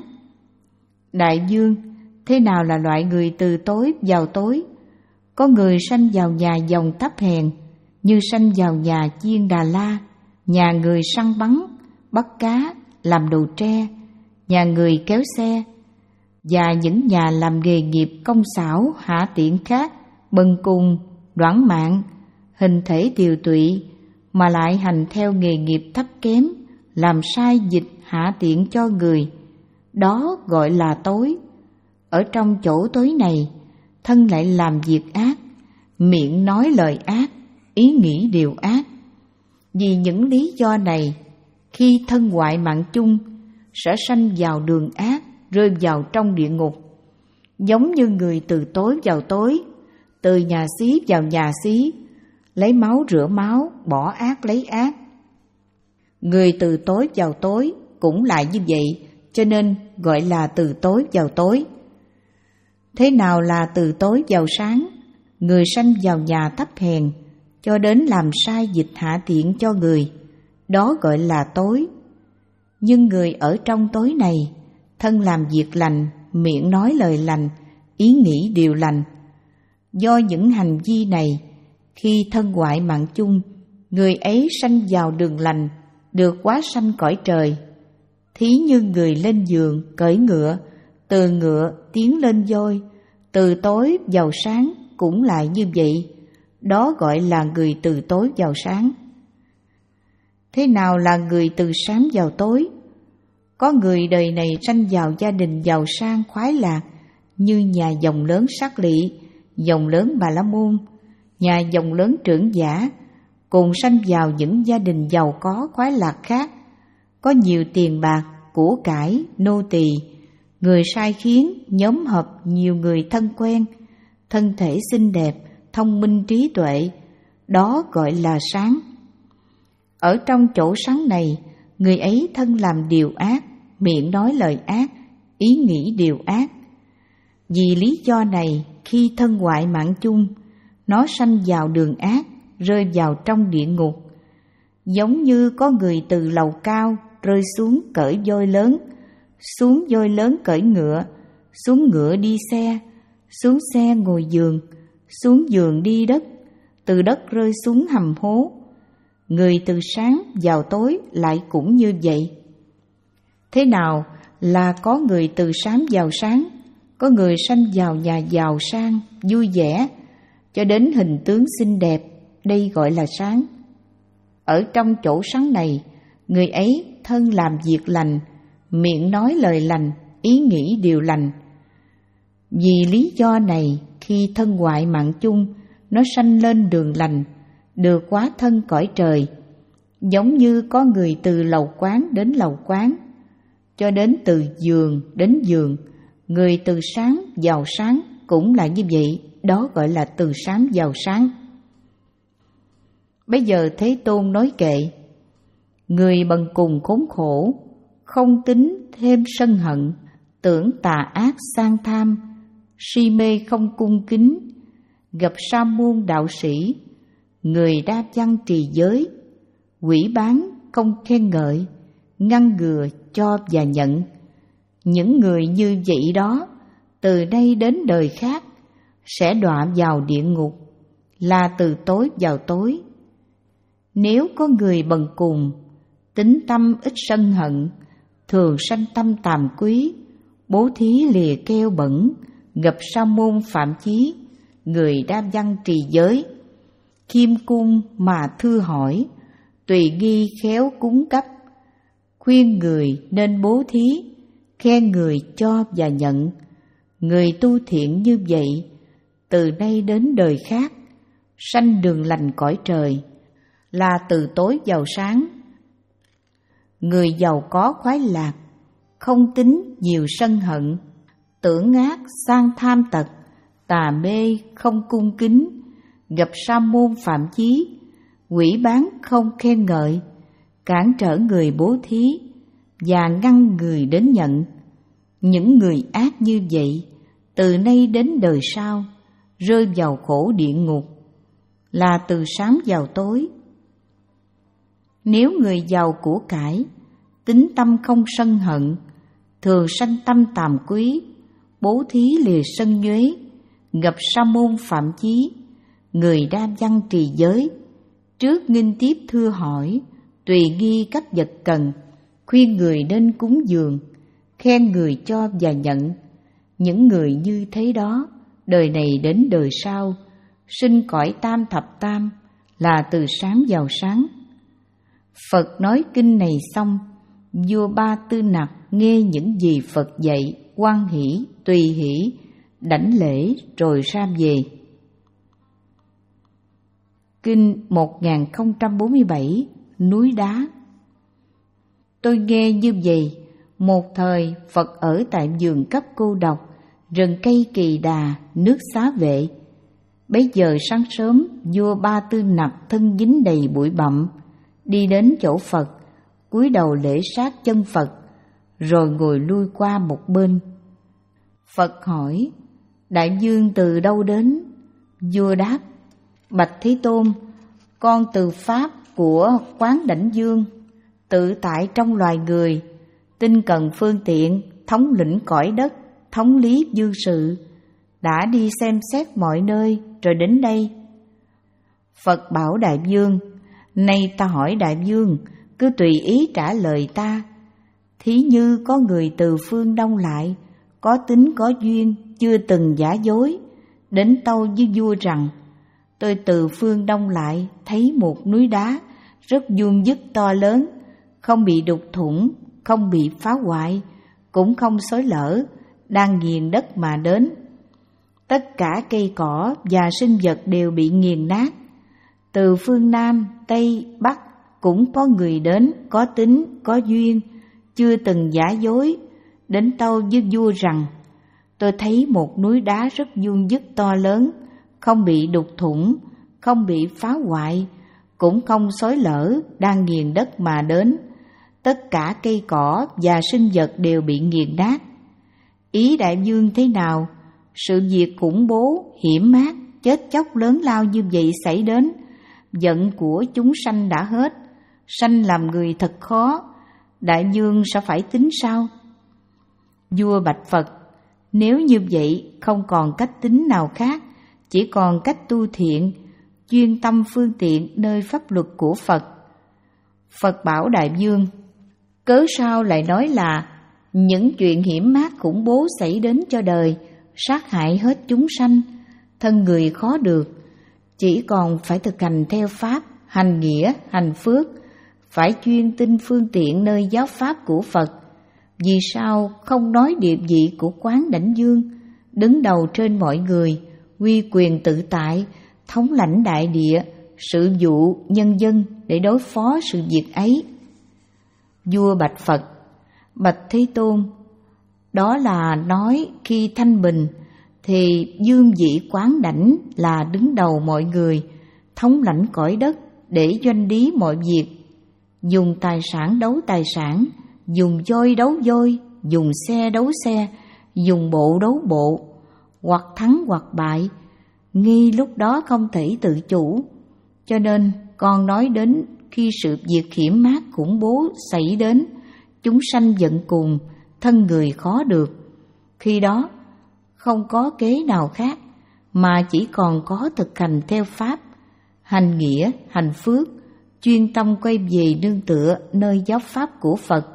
Đại vương, thế nào là loại người từ tối vào tối? Có người sanh vào nhà dòng thấp hèn, như sanh vào nhà chiên Đà La, nhà người săn bắn, bắt cá, làm đồ tre, nhà người kéo xe, và những nhà làm nghề nghiệp công xảo hạ tiện khác, bần cùng, đoản mạng, hình thể tiều tụy, mà lại hành theo nghề nghiệp thấp kém, làm sai dịch hạ tiện cho người. Đó gọi là tối. Ở trong chỗ tối này, thân lại làm việc ác, miệng nói lời ác, ý nghĩ điều ác. Vì những lý do này, khi thân hoại mạng chung, sẽ sanh vào đường ác, rơi vào trong địa ngục. Giống như người từ tối vào tối, từ nhà xí vào nhà xí, lấy máu rửa máu, bỏ ác lấy ác. Người từ tối vào tối cũng lại như vậy, cho nên gọi là từ tối vào tối. Thế nào là từ tối vào sáng? Người sanh vào nhà thấp hèn, cho đến làm sai dịch hạ tiện cho người, đó gọi là tối. Nhưng người ở trong tối này, thân làm việc lành, miệng nói lời lành, ý nghĩ điều lành. Do những hành vi này, khi thân hoại mạng chung, người ấy sanh vào đường lành, được hóa sanh cõi trời. Thí như người lên giường cưỡi ngựa, từ ngựa tiến lên voi, từ tối vào sáng cũng lại như vậy. Đó gọi là người từ tối vào sáng. Thế nào là người từ sáng vào tối? Có người đời này sanh vào gia đình giàu sang khoái lạc, như nhà dòng lớn Sát Lỵ, dòng lớn Bà La Môn, nhà dòng lớn Trưởng Giả, cùng sanh vào những gia đình giàu có khoái lạc khác, có nhiều tiền bạc, của cải, nô tỳ, người sai khiến, nhóm họp nhiều người thân quen, thân thể xinh đẹp, thông minh trí tuệ, đó gọi là sáng. Ở trong chỗ sáng này, người ấy thân làm điều ác, miệng nói lời ác, ý nghĩ điều ác. Vì lý do này, khi thân hoại mạng chung, nó sanh vào đường ác, rơi vào trong địa ngục. Giống như có người từ lầu cao rơi xuống cởi voi lớn, xuống voi lớn cởi ngựa, xuống ngựa đi xe, xuống xe ngồi giường, xuống giường đi đất, từ đất rơi xuống hầm hố. Người từ sáng vào tối lại cũng như vậy. Thế nào là có người từ sáng vào sáng? Có người sanh vào nhà giàu sang, vui vẻ, cho đến hình tướng xinh đẹp, đây gọi là sáng. Ở trong chỗ sáng này, người ấy thân làm việc lành, miệng nói lời lành, ý nghĩ điều lành. Vì lý do này, khi thân hoại mạng chung, nó sanh lên đường lành, được hóa thân cõi trời. Giống như có người từ lầu quán đến lầu quán, cho đến từ giường đến giường. Người từ sáng vào sáng cũng là như vậy, đó gọi là từ sáng vào sáng. Bây giờ Thế Tôn nói kệ: người bần cùng khốn khổ, không tính thêm sân hận, tưởng tà ác sang tham, si mê không cung kính, gặp sa môn đạo sĩ, người đa văn trì giới, quỷ bán không khen ngợi, ngăn ngừa cho và nhận. Những người như vậy đó, từ đây đến đời khác, sẽ đọa vào địa ngục, là từ tối vào tối. Nếu có người bần cùng, tính tâm ít sân hận, thường sanh tâm tàm quý, bố thí lìa keo bẩn, gặp sa môn phạm chí, người đa văn trì giới, khiêm cung mà thưa hỏi, tùy nghi khéo cúng cấp, khuyên người nên bố thí, khen người cho và nhận. Người tu thiện như vậy, từ nay đến đời khác, sanh đường lành cõi trời, là từ tối vào sáng. Người giàu có khoái lạc, không tính nhiều sân hận, tưởng ác sang tham tật, tà mê không cung kính, gặp sa môn phạm chí, quỷ bán không khen ngợi, cản trở người bố thí và ngăn người đến nhận. Những người ác như vậy, từ nay đến đời sau, rơi vào khổ địa ngục, là từ sáng vào tối. Nếu người giàu của cải, tính tâm không sân hận, thường sanh tâm tàm quý, bố thí lìa sân nhuế, gặp sa môn phạm chí, người đa văn trì giới, trước nghinh tiếp thưa hỏi, tùy nghi các vật cần, khuyên người nên cúng dường, khen người cho và nhận. Những người như thế đó, đời này đến đời sau, sinh cõi tam thập tam, là từ sáng vào sáng. Phật nói kinh này xong, vua Ba Tư Nặc nghe những gì Phật dạy, hoan hỷ, tùy hỷ, đảnh lễ rồi ra về. Kinh một nghìn không trăm bốn mươi bảy, núi đá. Tôi nghe như vậy, một thời Phật ở tại vườn cấp cô độc, rừng cây kỳ đà, nước xá vệ. Bấy giờ sáng sớm, vua Ba Tư Nặc thân dính đầy bụi bặm, đi đến chỗ Phật, cúi đầu lễ sát chân Phật, rồi ngồi lui qua một bên. Phật hỏi: đại vương từ đâu đến? Vua đáp: bạch Thế Tôn, con từ pháp của Quán Đảnh Dương, tự tại trong loài người, tinh cần phương tiện, thống lĩnh cõi đất, thống lý dương sự, đã đi xem xét mọi nơi rồi đến đây. Phật bảo đại vương: nay ta hỏi đại vương, cứ tùy ý trả lời ta. Thí như có người từ phương Đông lại, có tính có duyên, chưa từng giả dối, đến tâu với vua rằng: tôi từ phương Đông lại, thấy một núi đá rất vuông vức to lớn, không bị đục thủng, không bị phá hoại, cũng không xói lở, đang nghiền đất mà đến. Tất cả cây cỏ và sinh vật đều bị nghiền nát. Từ phương Nam, Tây, Bắc cũng có người đến, có tính, có duyên, chưa từng giả dối, đến tâu với vua rằng: tôi thấy một núi đá rất vuông vức to lớn, không bị đục thủng, không bị phá hoại, cũng không xói lở, đang nghiền đất mà đến. Tất cả cây cỏ và sinh vật đều bị nghiền nát. Ý đại vương thế nào? Sự việc khủng bố, hiểm ác, chết chóc lớn lao như vậy xảy đến, giận của chúng sanh đã hết, sanh làm người thật khó, đại vương sẽ phải tính sao? Vua bạch Phật: nếu như vậy không còn cách tính nào khác, chỉ còn cách tu thiện, chuyên tâm phương tiện nơi pháp luật của Phật. Phật bảo đại vương: cớ sao lại nói là những chuyện hiểm ác khủng bố xảy đến cho đời, sát hại hết chúng sanh, thân người khó được, chỉ còn phải thực hành theo pháp, hành nghĩa, hành phước, phải chuyên tinh phương tiện nơi giáo pháp của Phật. Vì sao không nói địa vị của Quán Đảnh Dương, đứng đầu trên mọi người, uy quyền tự tại, thống lãnh đại địa, sự vụ nhân dân để đối phó sự việc ấy. Vua bạch Phật: Bạch Thế Tôn, đó là nói khi thanh bình thì dương vị quán đảnh là đứng đầu mọi người, thống lãnh cõi đất để doanh lý mọi việc, dùng tài sản đấu tài sản, dùng voi đấu voi, dùng xe đấu xe, dùng bộ đấu bộ, hoặc thắng hoặc bại, nghi lúc đó không thể tự chủ. Cho nên con nói đến khi sự việc hiểm mát khủng bố xảy đến, chúng sanh giận cùng, thân người khó được. Khi đó không có kế nào khác mà chỉ còn có thực hành theo pháp, hành nghĩa, hành phước, chuyên tâm quay về nương tựa nơi giáo pháp của Phật.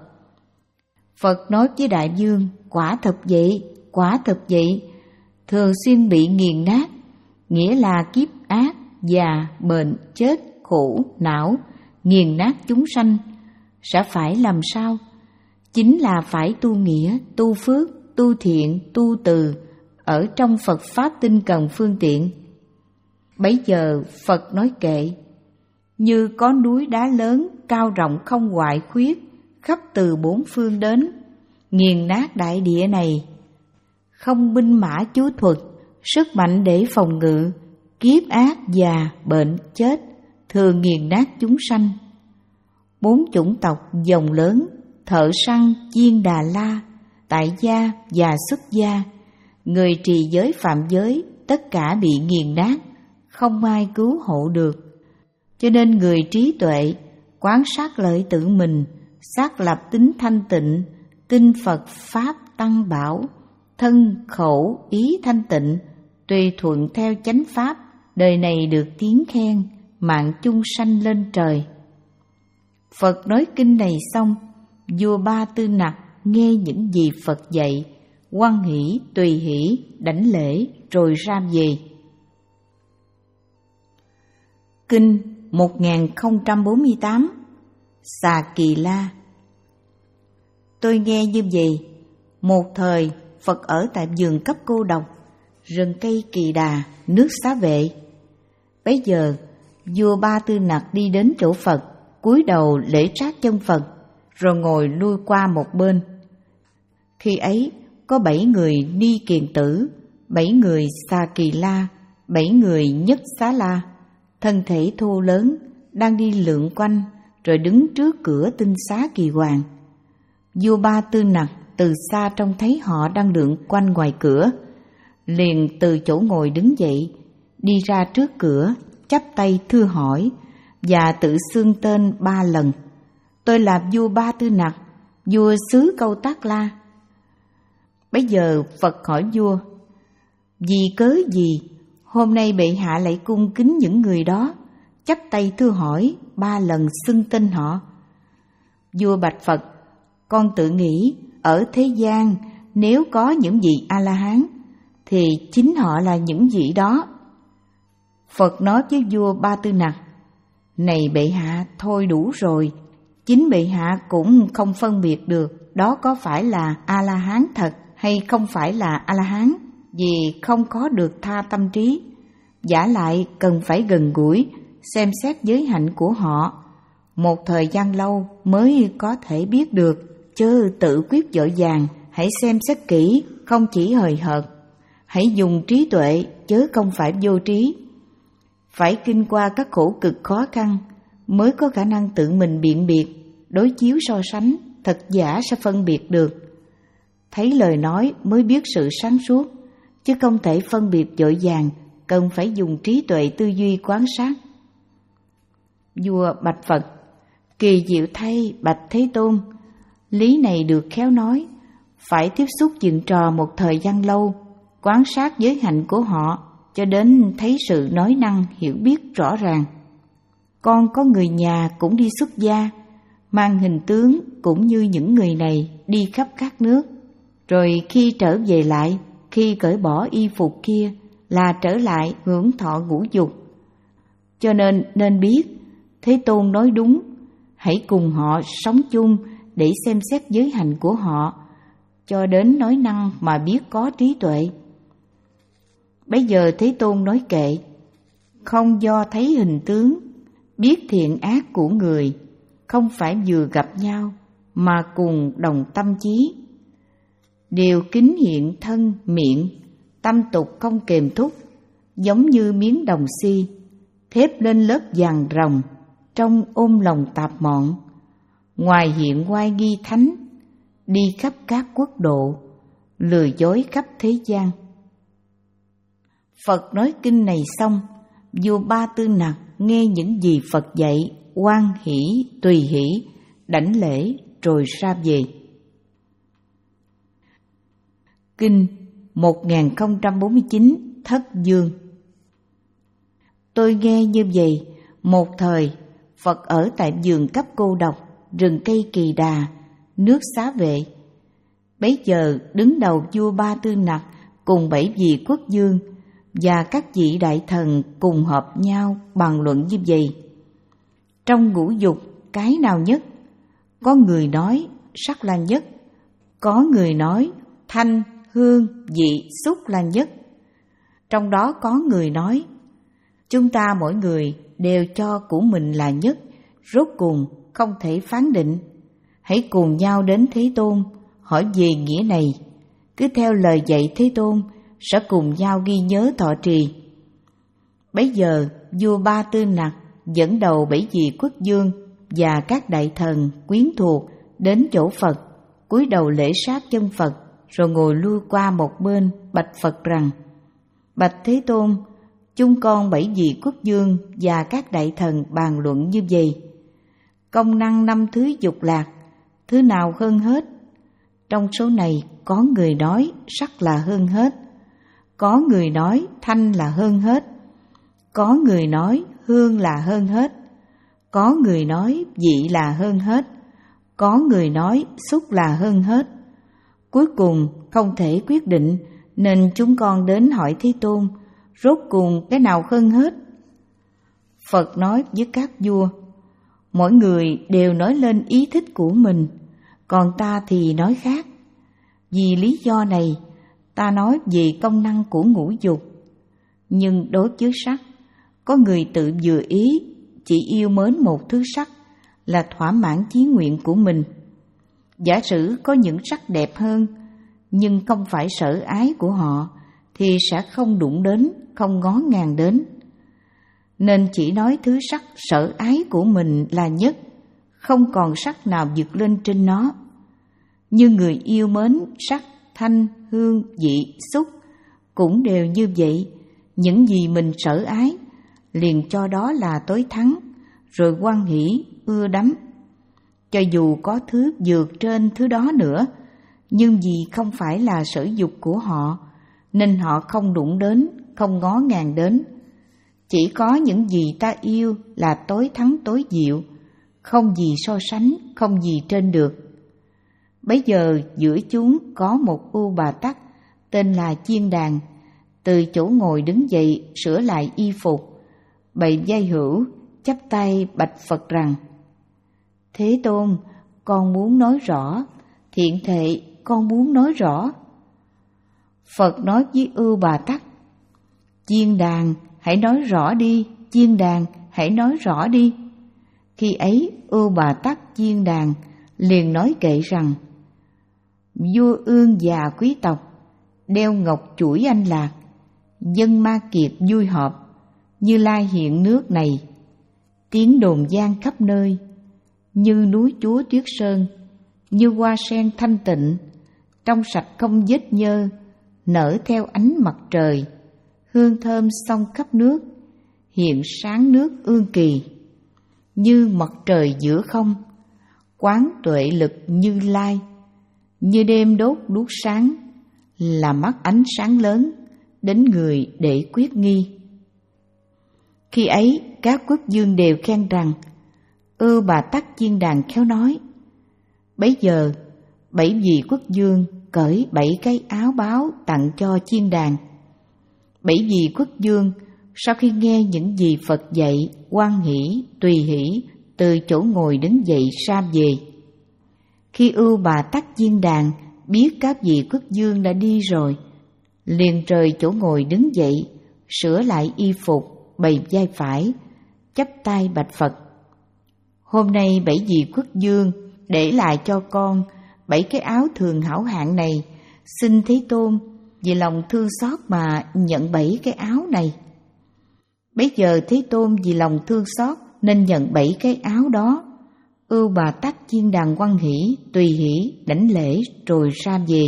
Phật nói với đại vương: quả thật vậy, quả thật vậy, thường xuyên bị nghiền nát, nghĩa là kiếp ác, già, bệnh, chết, khổ, não, nghiền nát chúng sanh. Sẽ phải làm sao? Chính là phải tu nghĩa, tu phước, tu thiện, tu từ, ở trong Phật Pháp tinh cần phương tiện. Bấy giờ Phật nói kệ: như có núi đá lớn, cao rộng không hoại khuyết, khắp từ bốn phương đến, nghiền nát đại địa này. Không binh mã chú thuật, sức mạnh để phòng ngự, kiếp ác, già, bệnh, chết, thường nghiền nát chúng sanh. Bốn chủng tộc dòng lớn, thợ săn, chiên đà la, tại gia và xuất gia, người trì giới phạm giới, tất cả bị nghiền nát, không ai cứu hộ được. Cho nên người trí tuệ quán sát lợi tự mình, xác lập tính thanh tịnh, tin Phật Pháp tăng bảo, thân khẩu ý thanh tịnh, tùy thuận theo chánh pháp, đời này được tiếng khen, mạng chung sanh lên trời. Phật nói kinh này xong, vua Ba Tư Nặc nghe những gì Phật dạy, hoan hỷ tùy hỷ đảnh lễ rồi ra về. Kinh một nghìn không trăm bốn mươi tám. Xà Kỳ La. Tôi nghe như vậy, một thời Phật ở tại vườn cấp cô độc, rừng cây kỳ đà, nước xá vệ. Bấy giờ vua Ba Tư Nặc đi đến chỗ Phật, cúi đầu lễ sát chân Phật, rồi ngồi lui qua một bên. Khi ấy có bảy người Ni Kiền Tử, bảy người Xà Kỳ La, bảy người Nhất Xá La, thân thể thô lớn, đang đi lượn quanh, rồi đứng trước cửa tinh xá Kỳ Hoàng. Vua Ba Tư Nặc từ xa trông thấy họ đang lượn quanh ngoài cửa, liền từ chỗ ngồi đứng dậy, đi ra trước cửa, chắp tay thưa hỏi và tự xưng tên ba lần: tôi là vua Ba Tư Nặc, vua xứ Câu Tác La. Bấy giờ Phật hỏi vua: vì cớ gì hôm nay bệ hạ lại cung kính những người đó, chắp tay thưa hỏi ba lần xưng tên họ? Vua bạch Phật: con tự nghĩ ở thế gian nếu có những vị A-la-hán thì chính họ là những vị đó. Phật nói với vua Ba Tư Nặc: này bệ hạ, thôi đủ rồi, chính bệ hạ cũng không phân biệt được đó có phải là A-la-hán thật hay không phải là A-la-hán, vì không có được tha tâm trí. Vả lại cần phải gần gũi xem xét giới hạnh của họ, một thời gian lâu mới có thể biết được, chớ tự quyết vội vàng. Hãy xem xét kỹ, không chỉ hời hợt. Hãy dùng trí tuệ, chớ không phải vô trí. Phải kinh qua các khổ cực khó khăn mới có khả năng tự mình biện biệt, đối chiếu so sánh, thật giả sẽ phân biệt được. Thấy lời nói mới biết sự sáng suốt, chứ không thể phân biệt vội vàng, cần phải dùng trí tuệ tư duy quan sát. Vua bạch Phật: kỳ diệu thay bạch Thế Tôn, lý này được khéo nói, phải tiếp xúc chuyện trò một thời gian lâu, quan sát giới hạnh của họ, cho đến thấy sự nói năng hiểu biết rõ ràng. Con có người nhà cũng đi xuất gia, mang hình tướng cũng như những người này đi khắp các nước, rồi khi trở về lại, khi cởi bỏ y phục kia là trở lại hưởng thọ ngũ dục. Cho nên nên biết Thế Tôn nói đúng, hãy cùng họ sống chung để xem xét giới hạnh của họ, cho đến nói năng mà biết có trí tuệ. Bấy giờ Thế Tôn nói kệ: không do thấy hình tướng, biết thiện ác của người, không phải vừa gặp nhau mà cùng đồng tâm chí. Đều kính hiện thân miệng, tâm tục không kềm thúc, giống như miếng đồng xi, thép lên lớp vàng ròng, trong ôm lòng tạp mọn. Ngoài hiện oai nghi thánh, đi khắp các quốc độ, lừa dối khắp thế gian. Phật nói kinh này xong, vua Ba Tư Nặc nghe những gì Phật dạy, hoan hỷ, tùy hỷ, đảnh lễ rồi ra về. Kinh một nghìn không trăm bốn mươi chín Thất Dương. Tôi nghe như vậy, một thời Phật ở tại vườn cấp cô độc, rừng cây kỳ đà, nước Xá Vệ. Bấy giờ đứng đầu vua Ba Tư Nặc cùng bảy vị quốc vương và các vị đại thần cùng họp nhau bàn luận như vậy. Trong ngũ dục cái nào nhất? Có người nói sắc là nhất, có người nói thanh, hương, vị, xúc là nhất. Trong đó có người nói chúng ta mỗi người đều cho của mình là nhất, rốt cùng không thể phán định. Hãy cùng nhau đến Thế Tôn hỏi về nghĩa này, cứ theo lời dạy Thế Tôn sẽ cùng nhau ghi nhớ thọ trì. Bấy giờ vua Ba Tư Nặc dẫn đầu bảy vị quốc vương và các đại thần quyến thuộc đến chỗ Phật, cúi đầu lễ sát chân Phật, rồi ngồi lui qua một bên bạch Phật rằng: Bạch Thế Tôn, chúng con bảy vị quốc vương và các đại thần bàn luận như vậy. Công năng năm thứ dục lạc, thứ nào hơn hết? Trong số này có người nói sắc là hơn hết, có người nói thanh là hơn hết, có người nói hương là hơn hết, có người nói vị là hơn hết, có người nói xúc là hơn hết. Cuối cùng không thể quyết định, nên chúng con đến hỏi Thế Tôn, rốt cùng cái nào hơn hết? Phật nói với các vua: mỗi người đều nói lên ý thích của mình, còn ta thì nói khác. Vì lý do này, ta nói về công năng của ngũ dục. Nhưng đối với sắc, có người tự vừa ý, chỉ yêu mến một thứ sắc là thỏa mãn chí nguyện của mình. Giả sử có những sắc đẹp hơn, nhưng không phải sở ái của họ, thì sẽ không đụng đến, không ngó ngàng đến. Nên chỉ nói thứ sắc sở ái của mình là nhất, không còn sắc nào vượt lên trên nó. Như người yêu mến sắc, thanh, hương, vị, xúc cũng đều như vậy. Những gì mình sở ái liền cho đó là tối thắng, rồi hoan hỷ, ưa đắm. Cho dù có thứ vượt trên thứ đó nữa, nhưng vì không phải là sở dục của họ, nên họ không đụng đến, không ngó ngàng đến. Chỉ có những gì ta yêu là tối thắng tối diệu, không gì so sánh, không gì trên được. Bấy giờ giữa chúng có một U Bà Tắc tên là Chiên Đàn, từ chỗ ngồi đứng dậy sửa lại y phục, bày vai hữu, chắp tay bạch Phật rằng: Thế Tôn, con muốn nói rõ, thiện thệ con muốn nói rõ. Phật nói với Ưu Bà Tắc: Chiên Đàn, hãy nói rõ đi, Chiên Đàn, hãy nói rõ đi. Khi ấy Ưu Bà Tắc Chiên Đàn liền nói kệ rằng: Vua ương già quý tộc, đeo ngọc chuỗi anh lạc, dân ma kiệt vui họp, Như Lai hiện nước này, tiếng đồn vang khắp nơi, như núi Chúa Tuyết Sơn, như hoa sen thanh tịnh, trong sạch không vết nhơ, nở theo ánh mặt trời, hương thơm xông khắp nước, hiện sáng nước ương kỳ, như mặt trời giữa không, quán tuệ lực Như Lai, như đêm đốt đuốc sáng, là mắt ánh sáng lớn, đến người để quyết nghi. Khi ấy các quốc vương đều khen rằng: Ưu Bà Tắc Chiên Đàn khéo nói. Bấy giờ bảy vị quốc vương cởi bảy cái áo báo tặng cho Chiên Đàn. Bảy vị quốc vương sau khi nghe những gì Phật dạy, hoan hỷ, tùy hỷ, từ chỗ ngồi đứng dậy ra về. Khi Ưu Bà Tắc Chiên Đàn biết các vị quốc vương đã đi rồi, liền rời chỗ ngồi đứng dậy, sửa lại y phục, bày vai phải, chắp tay bạch Phật: Hôm nay bảy vị quốc vương để lại cho con bảy cái áo thường hảo hạng này, xin Thế Tôn vì lòng thương xót mà nhận bảy cái áo này. Bấy giờ Thế Tôn vì lòng thương xót nên nhận bảy cái áo đó. Ưu Bà Tát Chiên Đàn hoan hỷ, tùy hỷ, đảnh lễ rồi ra về.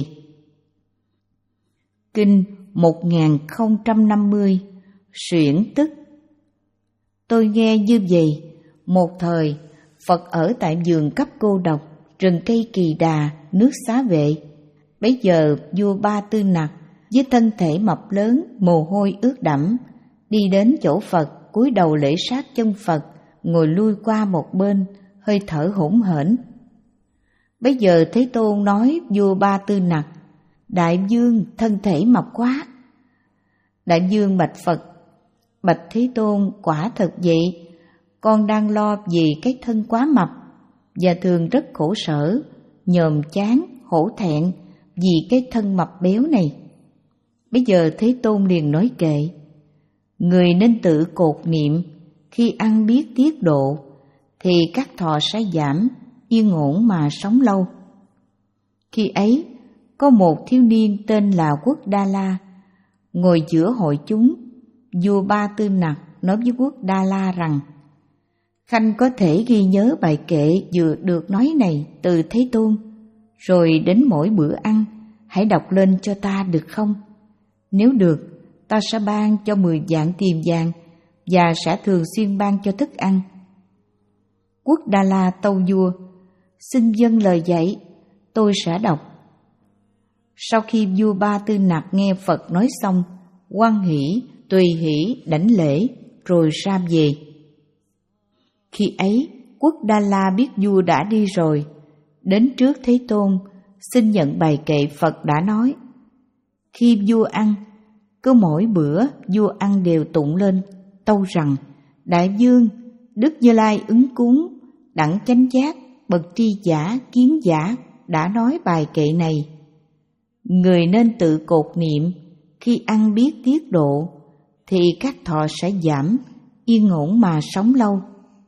Kinh một nghìn không trăm năm mươi. Xuyển tức. Tôi nghe như vậy, một thời Phật ở tại vườn cấp cô độc, rừng cây kỳ đà, nước xá vệ. Bấy giờ vua Ba Tư Nặc với thân thể mập lớn, mồ hôi ướt đẫm, đi đến chỗ Phật, cúi đầu lễ sát chân Phật, ngồi lui qua một bên, hơi thở hỗn hển. Bấy giờ Thế Tôn nói vua Ba Tư Nặc: Đại vương thân thể mập quá. Đại vương bạch Phật: Bạch Thế Tôn, quả thật vậy, con đang lo vì cái thân quá mập và thường rất khổ sở, nhòm chán, hổ thẹn vì cái thân mập béo này. Bây giờ Thế Tôn liền nói kệ: Người nên tự cột niệm, khi ăn biết tiết độ, thì các thọ sẽ giảm, yên ổn mà sống lâu. Khi ấy, có một thiếu niên tên là Quốc Đa La, ngồi giữa hội chúng. Vua Ba Tư Nặc nói với Quốc Đa La rằng: Khanh có thể ghi nhớ bài kệ vừa được nói này từ Thế Tôn, rồi đến mỗi bữa ăn hãy đọc lên cho ta được không? Nếu được, ta sẽ ban cho mười vạn tiền vàng và sẽ thường xuyên ban cho thức ăn. Quốc Đa La tâu vua: Xin vâng lời dạy, tôi sẽ đọc. Sau khi vua Ba Tư Nặc nghe Phật nói xong, hoan hỷ, tùy hỷ, đảnh lễ rồi ra về. Khi ấy, Quốc Đa La biết vua đã đi rồi, đến trước Thế Tôn, xin nhận bài kệ Phật đã nói. Khi vua ăn, cứ mỗi bữa vua ăn đều tụng lên tâu rằng: Đại vương, Đức Như Lai ứng cúng, đẳng chánh giác, bậc tri giả, kiến giả đã nói bài kệ này. Người nên tự cột niệm, khi ăn biết tiết độ, thì các thọ sẽ giảm, yên ổn mà sống lâu.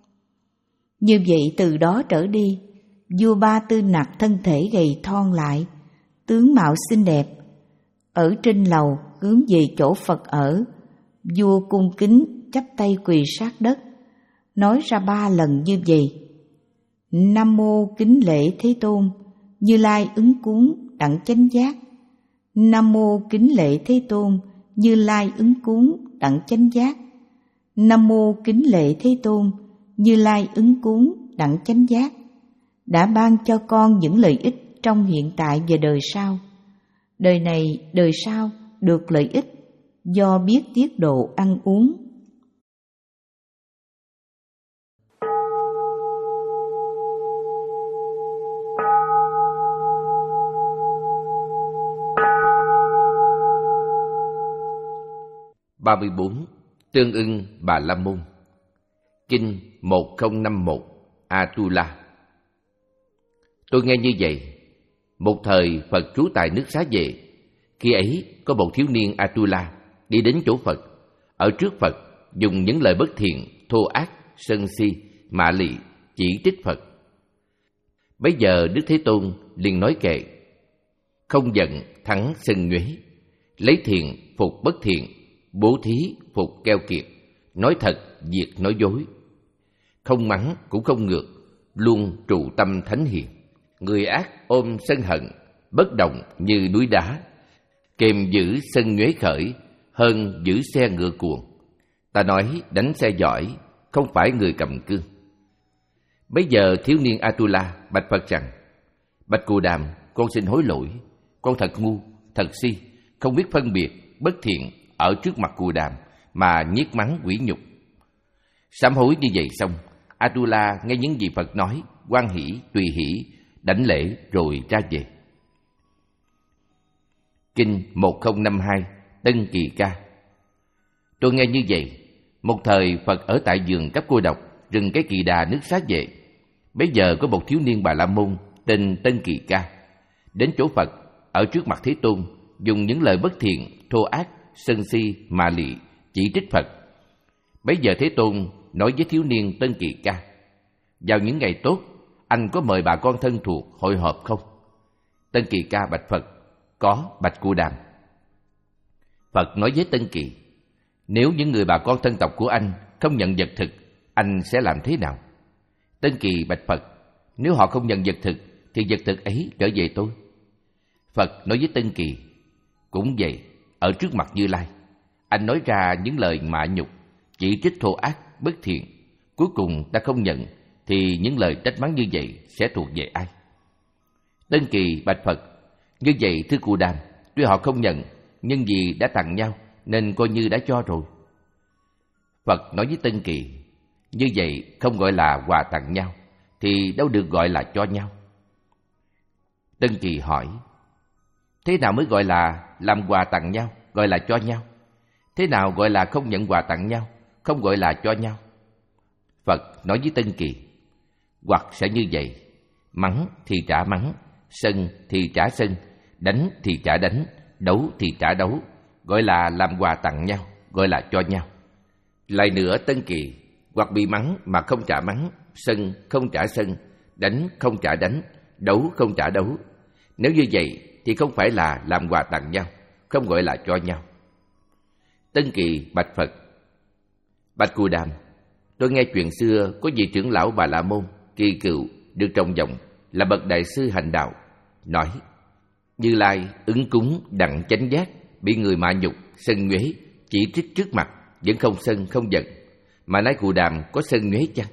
Như vậy từ đó trở đi, vua Ba Tư Nặc thân thể gầy thon lại, tướng mạo xinh đẹp. Ở trên lầu hướng về chỗ Phật ở, vua cung kính chắp tay quỳ sát đất, nói ra ba lần như vậy: Nam mô kính lễ Thế Tôn, Như Lai ứng cúng, đẳng chánh giác. Nam mô kính lễ Thế Tôn, Như Lai ứng cúng, đẳng chánh giác. Nam mô kính lễ Thế Tôn, Như Lai ứng cúng, đẳng chánh giác. Đã ban cho con những lợi ích trong hiện tại và đời sau. Đời này, đời sau được lợi ích do biết tiết độ ăn uống. ba mươi bốn. Tương ưng Bà La Môn. Kinh một không năm mốt. Atula. Tôi nghe như vậy, một thời Phật trú tại nước Xá Vệ. Khi ấy có một thiếu niên Atula đi đến chỗ Phật, ở trước Phật dùng những lời bất thiện, thô ác, sân si, mạ lị, chỉ trích Phật. Bấy giờ Đức Thế Tôn liền nói kệ: Không giận thắng sân nhuế, lấy thiện phục bất thiện, bố thí phục keo kiệt, nói thật diệt nói dối, không mắng cũng không ngược, luôn trụ tâm thánh hiền. Người ác ôm sân hận, bất động như núi đá, kềm giữ sân nhuế khởi, hơn giữ xe ngựa cuồng. Ta nói đánh xe giỏi, không phải người cầm cương. Bấy giờ thiếu niên Atula bạch Phật rằng: Bạch Cù Đàm, con xin hối lỗi, con thật ngu, thật si, không biết phân biệt bất thiện ở trước mặt Cù Đàm mà nhiếc mắng quỷ nhục. Sám hối như vậy xong, Atula nghe những gì Phật nói, hoan hỷ, tùy hỷ, đảnh lễ rồi ra về. Kinh một không năm hai. Tân Kỳ Ca. Tôi nghe như vậy, một thời Phật ở tại vườn cấp cô độc, rừng cái Kỳ Đà nước Xá Vệ. Bấy giờ có một thiếu niên Bà La Môn tên Tân Kỳ Ca đến chỗ Phật ở trước mặt Thế Tôn, dùng những lời bất thiện, thô ác, sân si, mạ lị, chỉ trích Phật. Bấy giờ Thế Tôn nói với thiếu niên Tân Kỳ Ca: vào những ngày tốt, anh có mời bà con thân thuộc hội họp không? Tân Kỳ Ca bạch Phật: có, bạch Cù Đàm. Phật nói với Tân Kỳ: nếu những người bà con thân tộc của anh không nhận vật thực, anh sẽ làm thế nào? Tân Kỳ bạch Phật: nếu họ không nhận vật thực, thì vật thực ấy trở về tôi. Phật nói với Tân Kỳ: cũng vậy, ở trước mặt Như Lai, anh nói ra những lời mạ nhục, chỉ trích thô ác, bất thiện, cuối cùng ta không nhận, thì những lời trách mắng như vậy sẽ thuộc về ai? Tân Kỳ bạch Phật: như vậy thưa Cù Đàm, tuy họ không nhận, nhưng vì đã tặng nhau nên coi như đã cho rồi. Phật nói với Tân Kỳ: như vậy không gọi là quà tặng nhau, thì đâu được gọi là cho nhau. Tân Kỳ hỏi: thế nào mới gọi là làm quà tặng nhau, gọi là cho nhau? Thế nào gọi là không nhận quà tặng nhau, không gọi là cho nhau? Phật nói với Tân Kỳ: hoặc sẽ như vậy, mắng thì trả mắng, sân thì trả sân, đánh thì trả đánh, đấu thì trả đấu, gọi là làm quà tặng nhau, gọi là cho nhau. Lại nữa Tân Kỳ, hoặc bị mắng mà không trả mắng, sân không trả sân, đánh không trả đánh, đấu không trả đấu. Nếu như vậy thì không phải là làm quà tặng nhau, không gọi là cho nhau. Tân Kỳ bạch Phật: bạch Cù Đàm, tôi nghe chuyện xưa có vị trưởng lão Bà La Môn Kỳ Cựu được trọng vọng là bậc đại sư hành đạo, nói: Như Lai ứng cúng đặng chánh giác, bị người mạ nhục, sân nhuế, chỉ trích trước mặt, vẫn không sân không giận, mà nay Cù Đàm có sân nhuế chăng?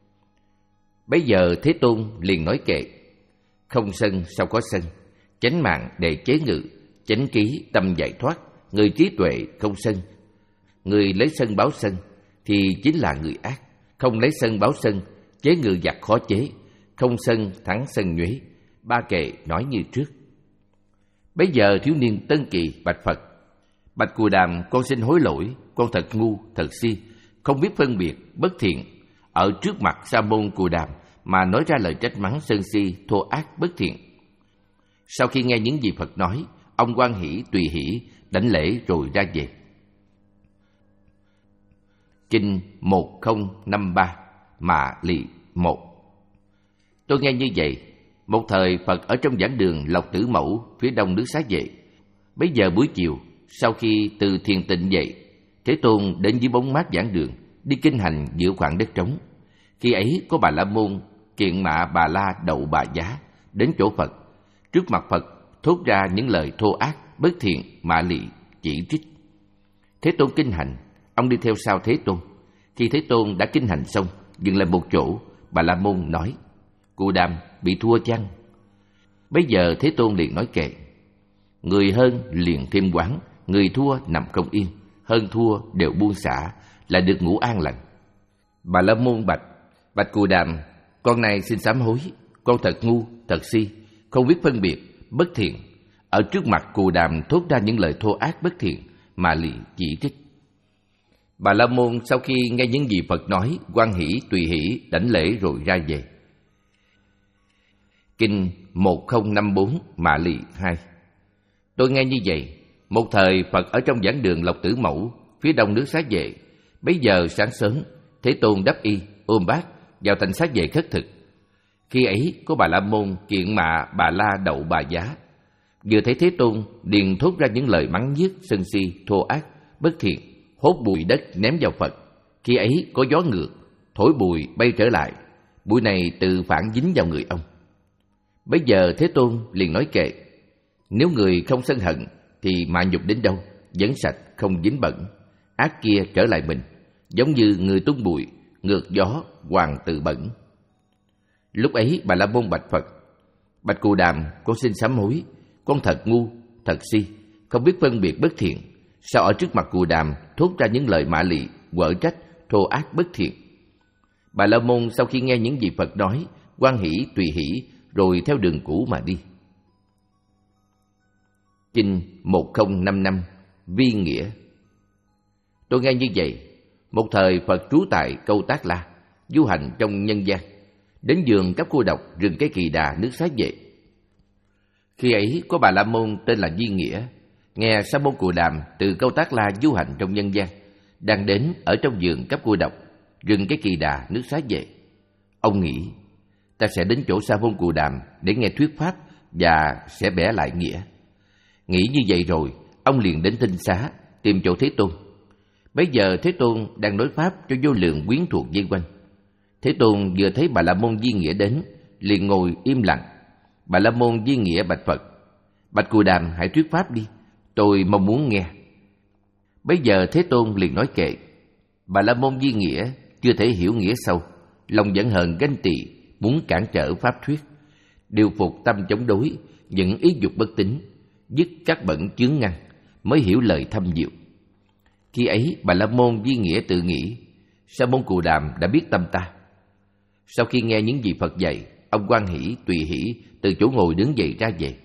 Bấy giờ Thế Tôn liền nói kệ: không sân sao có sân, chánh mạng để chế ngự, chánh ký tâm giải thoát, người trí tuệ không sân. Người lấy sân báo sân thì chính là người ác, không lấy sân báo sân, chế ngự giặc khó chế, không sân thắng sân nhuế. Ba kệ nói như trước. Bấy giờ thiếu niên Tân Kỳ bạch Phật: bạch Cù Đàm, con xin hối lỗi, con thật ngu, thật si, không biết phân biệt bất thiện, ở trước mặt Sa môn Cù Đàm mà nói ra lời trách mắng sân si, thô ác, bất thiện. Sau khi nghe những gì Phật nói, ông hoan hỷ tùy hỷ, đảnh lễ rồi ra về. Kinh một không năm ba Mạ Lị một. Tôi nghe như vậy, một thời Phật ở trong giảng đường Lộc Tử Mẫu phía đông nước Xá Vệ. Bấy giờ buổi chiều, sau khi từ thiền tịnh dậy, Thế Tôn đến dưới bóng mát giảng đường, đi kinh hành giữa khoảng đất trống. Khi ấy có Bà La Môn kiện mạ Bà La Đậu Bà Giá đến chỗ Phật. Trước mặt Phật thốt ra những lời thô ác, bất thiện, mạ lị, chỉ trích. Thế Tôn kinh hành, ông đi theo sau Thế Tôn. Khi Thế Tôn đã kinh hành xong, dừng lại một chỗ, Bà La Môn nói: Cù Đàm bị thua chăng? Bấy giờ Thế Tôn liền nói kệ: người hơn liền thêm quán, người thua nằm không yên, hơn thua đều buông xả, là được ngủ an lành. Bà La Môn bạch: bạch Cù Đàm, con này xin sám hối, con thật ngu, thật si, không biết phân biệt bất thiện, ở trước mặt Cù Đàm thốt ra những lời thô ác bất thiện, mà lì chỉ trích. Bà La Môn sau khi nghe những gì Phật nói, hoan hỷ tùy hỷ, đảnh lễ rồi ra về. Kinh một không năm bốn Mạ Lị hai. Tôi nghe như vậy, một thời Phật ở trong giảng đường Lộc Tử Mẫu phía đông nước Xá Vệ. Bấy giờ sáng sớm, Thế Tôn đắp y, ôm bát vào thành Xá Vệ khất thực. Khi ấy có Bà La Môn kiện mạ Bà La Đậu Bà Giá. Vừa thấy Thế Tôn, liền thốt ra những lời mắng nhiếc, sân si, thô ác, bất thiện, hốt bụi đất ném vào Phật. Khi ấy có gió ngược, thổi bụi bay trở lại, bụi này tự phản dính vào người ông. Bấy giờ Thế Tôn liền nói kệ: nếu người không sân hận thì mạ nhục đến đâu vẫn sạch, không dính bẩn. Ác kia trở lại mình, giống như người tung bụi, ngược gió hoàn tự bẩn. Lúc ấy Bà La Môn bạch Phật: bạch Cù Đàm, con xin sám hối, con thật ngu, thật si, không biết phân biệt bất thiện, sao ở trước mặt Cù Đàm thốt ra những lời mạ lị, quở trách, thô ác bất thiện. Bà La Môn sau khi nghe những gì Phật nói, hoan hỷ tùy hỷ, rồi theo đường cũ mà đi. Kinh một không năm năm Vi Nghĩa. Tôi nghe như vậy, một thời Phật trú tại Câu Tác La, du hành trong nhân gian, đến vườn các cô độc rừng Cái Kỳ Đà nước Xá Vệ. Khi ấy có Bà La Môn tên là Vi Nghĩa, nghe Sa môn Cù Đàm từ Câu Tác La du hành trong nhân gian, đang đến ở trong vườn cấp cô độc, rừng cái kỳ đà nước Xá Vệ. Ông nghĩ, ta sẽ đến chỗ Sa môn Cù Đàm để nghe thuyết pháp và sẽ bẻ lại nghĩa. Nghĩ như vậy rồi, ông liền đến Tinh Xá tìm chỗ Thế Tôn. Bấy giờ Thế Tôn đang nói pháp cho vô lượng quyến thuộc vây quanh. Thế Tôn vừa thấy Bà La Môn Di Nghĩa đến, liền ngồi im lặng. Bà La Môn Di Nghĩa bạch Phật: Bạch Cù Đàm, hãy thuyết pháp đi, tôi mong muốn nghe. Bấy giờ Thế Tôn liền nói kệ. Bà La Môn Di Nghĩa chưa thể hiểu nghĩa sâu, lòng giận hờn ganh tị, muốn cản trở pháp thuyết, điều phục tâm chống đối những ý dục bất tín, dứt các bẩn chướng ngăn, mới hiểu lời thâm diệu. Khi ấy Bà La Môn Di Nghĩa tự nghĩ, Sa môn Cù Đàm đã biết tâm ta. Sau khi nghe những gì Phật dạy, ông hoan hỷ tùy hỷ từ chỗ ngồi đứng dậy ra về.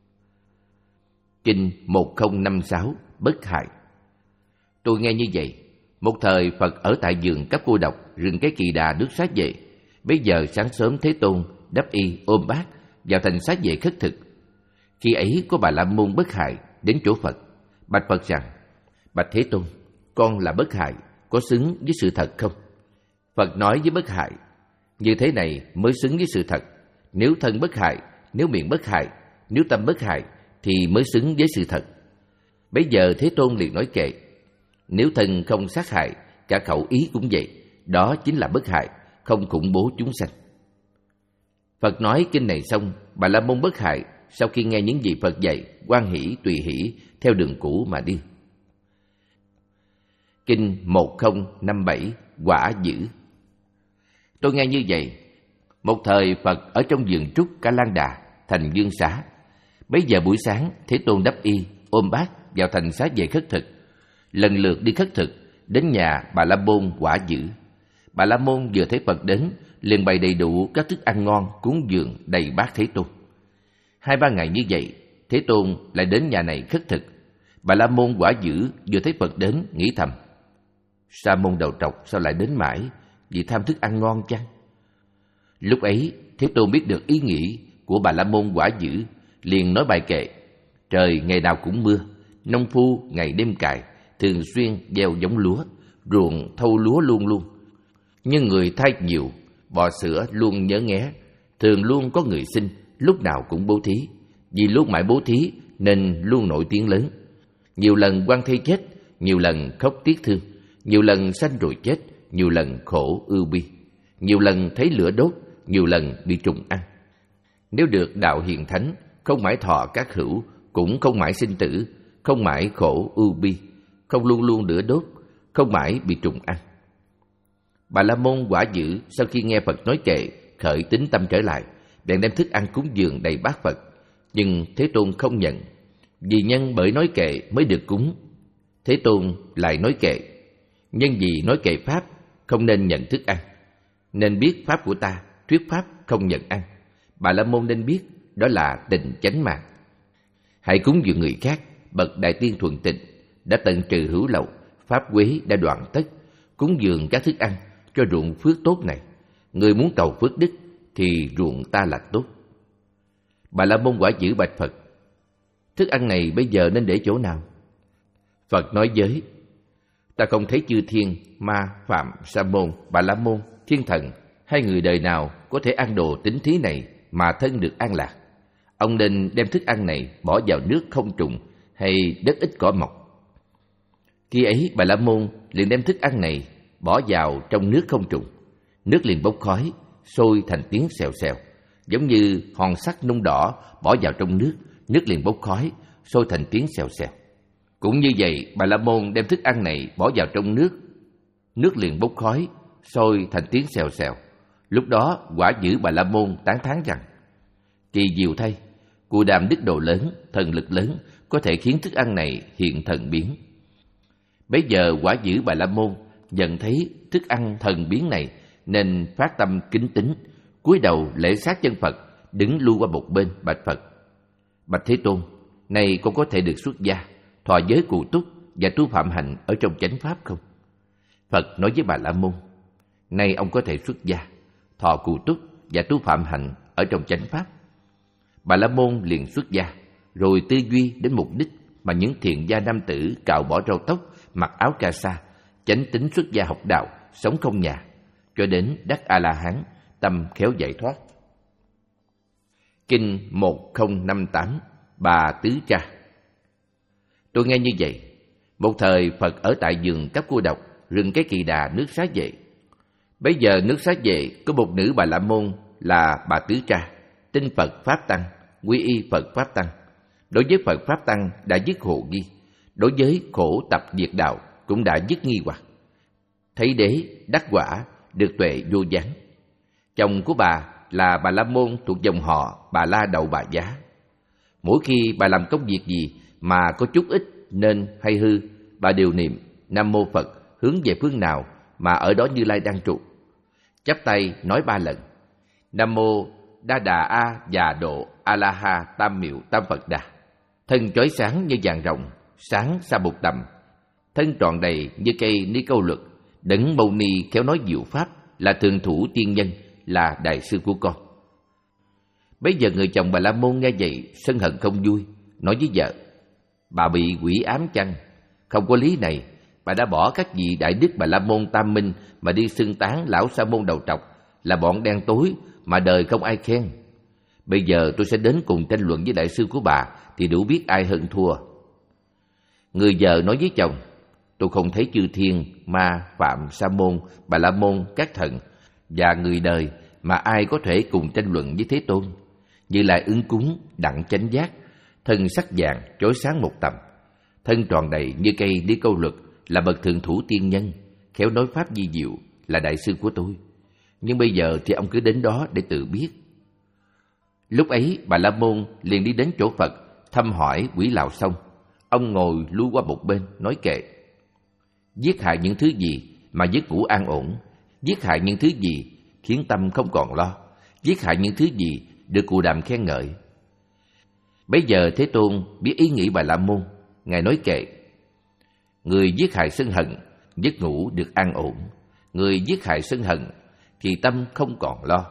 Kinh một không năm sáu Bất hại. Tôi nghe như vậy. Một thời Phật ở tại vườn cấp cô độc, rừng cái kỳ đà nước Xá Vệ. Bây giờ sáng sớm Thế Tôn đắp y ôm bát vào thành Xá Vệ khất thực. Khi ấy có Bà La Môn Bất Hại đến chỗ Phật, bạch Phật rằng: Bạch Thế Tôn, con là Bất Hại, có xứng với sự thật không? Phật nói với Bất Hại: Như thế này mới xứng với sự thật. Nếu thân bất hại, nếu miệng bất hại, nếu tâm bất hại, thì mới xứng với sự thật. Bấy giờ Thế Tôn liền nói kệ: Nếu thân không sát hại, cả khẩu ý cũng vậy, đó chính là bất hại, không khủng bố chúng sanh. Phật nói kinh này xong, Bà La Môn Bất Hại sau khi nghe những gì Phật dạy, hoan hỷ tùy hỷ theo đường cũ mà đi. Kinh một không năm bảy Quả Dữ. Tôi nghe như vậy. Một thời Phật ở trong vườn trúc Ca Lan Đà, thành Dương Xá. Bấy giờ buổi sáng, Thế Tôn đắp y, ôm bát vào thành Xá Vệ khất thực. Lần lượt đi khất thực, đến nhà Bà La Môn Quả Dữ. Bà La Môn vừa thấy Phật đến, liền bày đầy đủ các thức ăn ngon, cúng dường đầy bát Thế Tôn. Hai ba ngày như vậy, Thế Tôn lại đến nhà này khất thực. Bà La Môn Quả Dữ vừa thấy Phật đến, nghĩ thầm: Sa môn đầu trọc sao lại đến mãi, vì tham thức ăn ngon chăng? Lúc ấy Thế Tôn biết được ý nghĩ của Bà La Môn Quả Dữ, liền nói bài kệ: Trời ngày nào cũng mưa, nông phu ngày đêm cày, thường xuyên gieo giống lúa, ruộng thâu lúa luôn luôn. Nhưng người thai nhiều, bò sữa luôn nhớ nghé, thường luôn có người sinh, lúc nào cũng bố thí. Vì luôn mãi bố thí nên luôn nổi tiếng lớn. Nhiều lần quan thê chết, nhiều lần khóc tiếc thương, nhiều lần sanh rồi chết, nhiều lần khổ ưu bi, nhiều lần thấy lửa đốt, nhiều lần bị trùng ăn. Nếu được đạo hiền thánh, không mãi thọ các hữu, cũng không mãi sinh tử, không mãi khổ ưu bi, không luôn luôn lửa đốt, không mãi bị trùng ăn. Bà La Môn Quả Dữ sau khi nghe Phật nói kệ, khởi tín tâm trở lại, bèn đem thức ăn cúng dường đầy bát Phật. Nhưng Thế Tôn không nhận, vì nhân bởi nói kệ mới được cúng. Thế Tôn lại nói kệ: Nhân vì nói kệ pháp, không nên nhận thức ăn, nên biết pháp của ta, thuyết pháp không nhận ăn. Bà La Môn nên biết, đó là tình chánh mạng. Hãy cúng dường người khác, bậc đại tiên thuần tịnh, đã tận trừ hữu lậu, pháp quế đã đoạn tất, cúng dường các thức ăn cho ruộng phước tốt này. Người muốn cầu phước đức thì ruộng ta là tốt. Bà La Môn Quả Dữ bạch Phật: Thức ăn này bây giờ nên để chỗ nào? Phật nói với: Ta không thấy chư thiên, ma, phạm, sa môn, Bà La Môn, thiên thần hay người đời nào có thể ăn đồ tín thí này mà thân được an lạc. Ông nên đem thức ăn này bỏ vào nước không trùng hay đất ít cỏ mọc. Khi ấy Bà La Môn liền đem thức ăn này bỏ vào trong nước không trùng. Nước liền bốc khói, sôi thành tiếng xèo xèo, giống như hòn sắt nung đỏ bỏ vào trong nước, nước liền bốc khói, sôi thành tiếng xèo xèo. Cũng như vậy, Bà La Môn đem thức ăn này bỏ vào trong nước, nước liền bốc khói, sôi thành tiếng xèo xèo. Lúc đó Quả Dữ Bà La Môn tán thán rằng: Kỳ diệu thay, Cù Đàm đức độ lớn, thần lực lớn, có thể khiến thức ăn này hiện thần biến. Bấy giờ Quả Dữ Bà La Môn nhận thấy thức ăn thần biến này, nên phát tâm kính tín, cúi đầu lễ sát chân Phật, đứng lui qua một bên bạch Phật: Bạch Thế Tôn, này con có thể được xuất gia, thọ giới cụ túc và tu phạm hạnh ở trong chánh pháp không? Phật nói với Bà La Môn: Nay ông có thể xuất gia, thọ cụ túc và tu phạm hạnh ở trong chánh pháp. Bà La Môn liền xuất gia, rồi tư duy đến mục đích mà những thiện gia nam tử cạo bỏ râu tóc, mặc áo ca sa, chánh tính xuất gia học đạo, sống không nhà, cho đến đắc A-la-hán, tâm khéo giải thoát. Kinh một không năm tám, Bà Tứ Cha. Tôi nghe như vậy. Một thời Phật ở tại vườn Cấp Cô Độc, rừng Cái Kỳ Đà, nước Xá Vệ. Bấy giờ nước Xá Vệ có một nữ Bà La Môn là Bà Tứ Cha, tin Phật Pháp Tăng, quy y Phật Pháp Tăng. Đối với Phật Pháp Tăng đã dứt hộ nghi, đối với khổ tập diệt đạo cũng đã dứt nghi hoặc. Thấy đế, đắc quả, được tuệ vô gián. Chồng của bà là Bà La Môn thuộc dòng họ Bà La Đậu Bà Giá. Mỗi khi bà làm công việc gì mà có chút ít nên hay hư, bà đều niệm Nam Mô Phật hướng về phương nào mà ở đó Như Lai đang trụ. Chắp tay nói ba lần: Nam Mô Đa Đà A Già Độ A La Ha Tam Miệu Tam Phật Đà. Thân chói sáng như vàng rồng, sáng sa bục tầm, thân tròn đầy như cây ni câu luật. Đấng Mâu Ni khéo nói diệu pháp, là thường thủ tiên nhân, là đại sư của con. Bấy giờ người chồng Bà La Môn nghe vậy sân hận không vui, nói với vợ: Bà bị quỷ ám chăng? Không có lý này, bà đã bỏ các vị đại đức Bà La Môn Tam Minh mà đi xưng tán lão sa môn đầu trọc là bọn đen tối mà đời không ai khen. Bây giờ tôi sẽ đến cùng tranh luận với đại sư của bà thì đủ biết ai hơn thua. Người vợ nói với chồng: Tôi không thấy chư thiên, ma, phạm, sa môn, Bà La Môn, các thần và người đời mà ai có thể cùng tranh luận với Thế Tôn. Như Lai ứng cúng, đặng chánh giác, thân sắc vàng, chói sáng một tầm, thân tròn đầy như cây đi câu luật, là bậc thượng thủ tiên nhân, khéo nói pháp di diệu, là đại sư của tôi. Nhưng bây giờ thì ông cứ đến đó để tự biết. Lúc ấy Bà La Môn liền đi đến chỗ Phật, thăm hỏi quỷ lào xong. Ông ngồi lui qua một bên, nói kệ: Giết hại những thứ gì mà giấc ngủ an ổn? Giết hại những thứ gì khiến tâm không còn lo? Giết hại những thứ gì được cụ đàm khen ngợi? Bấy giờ Thế Tôn biết ý nghĩ Bà La Môn, Ngài nói kệ: Người giết hại sân hận, giấc ngủ được an ổn. Người giết hại sân hận thì tâm không còn lo.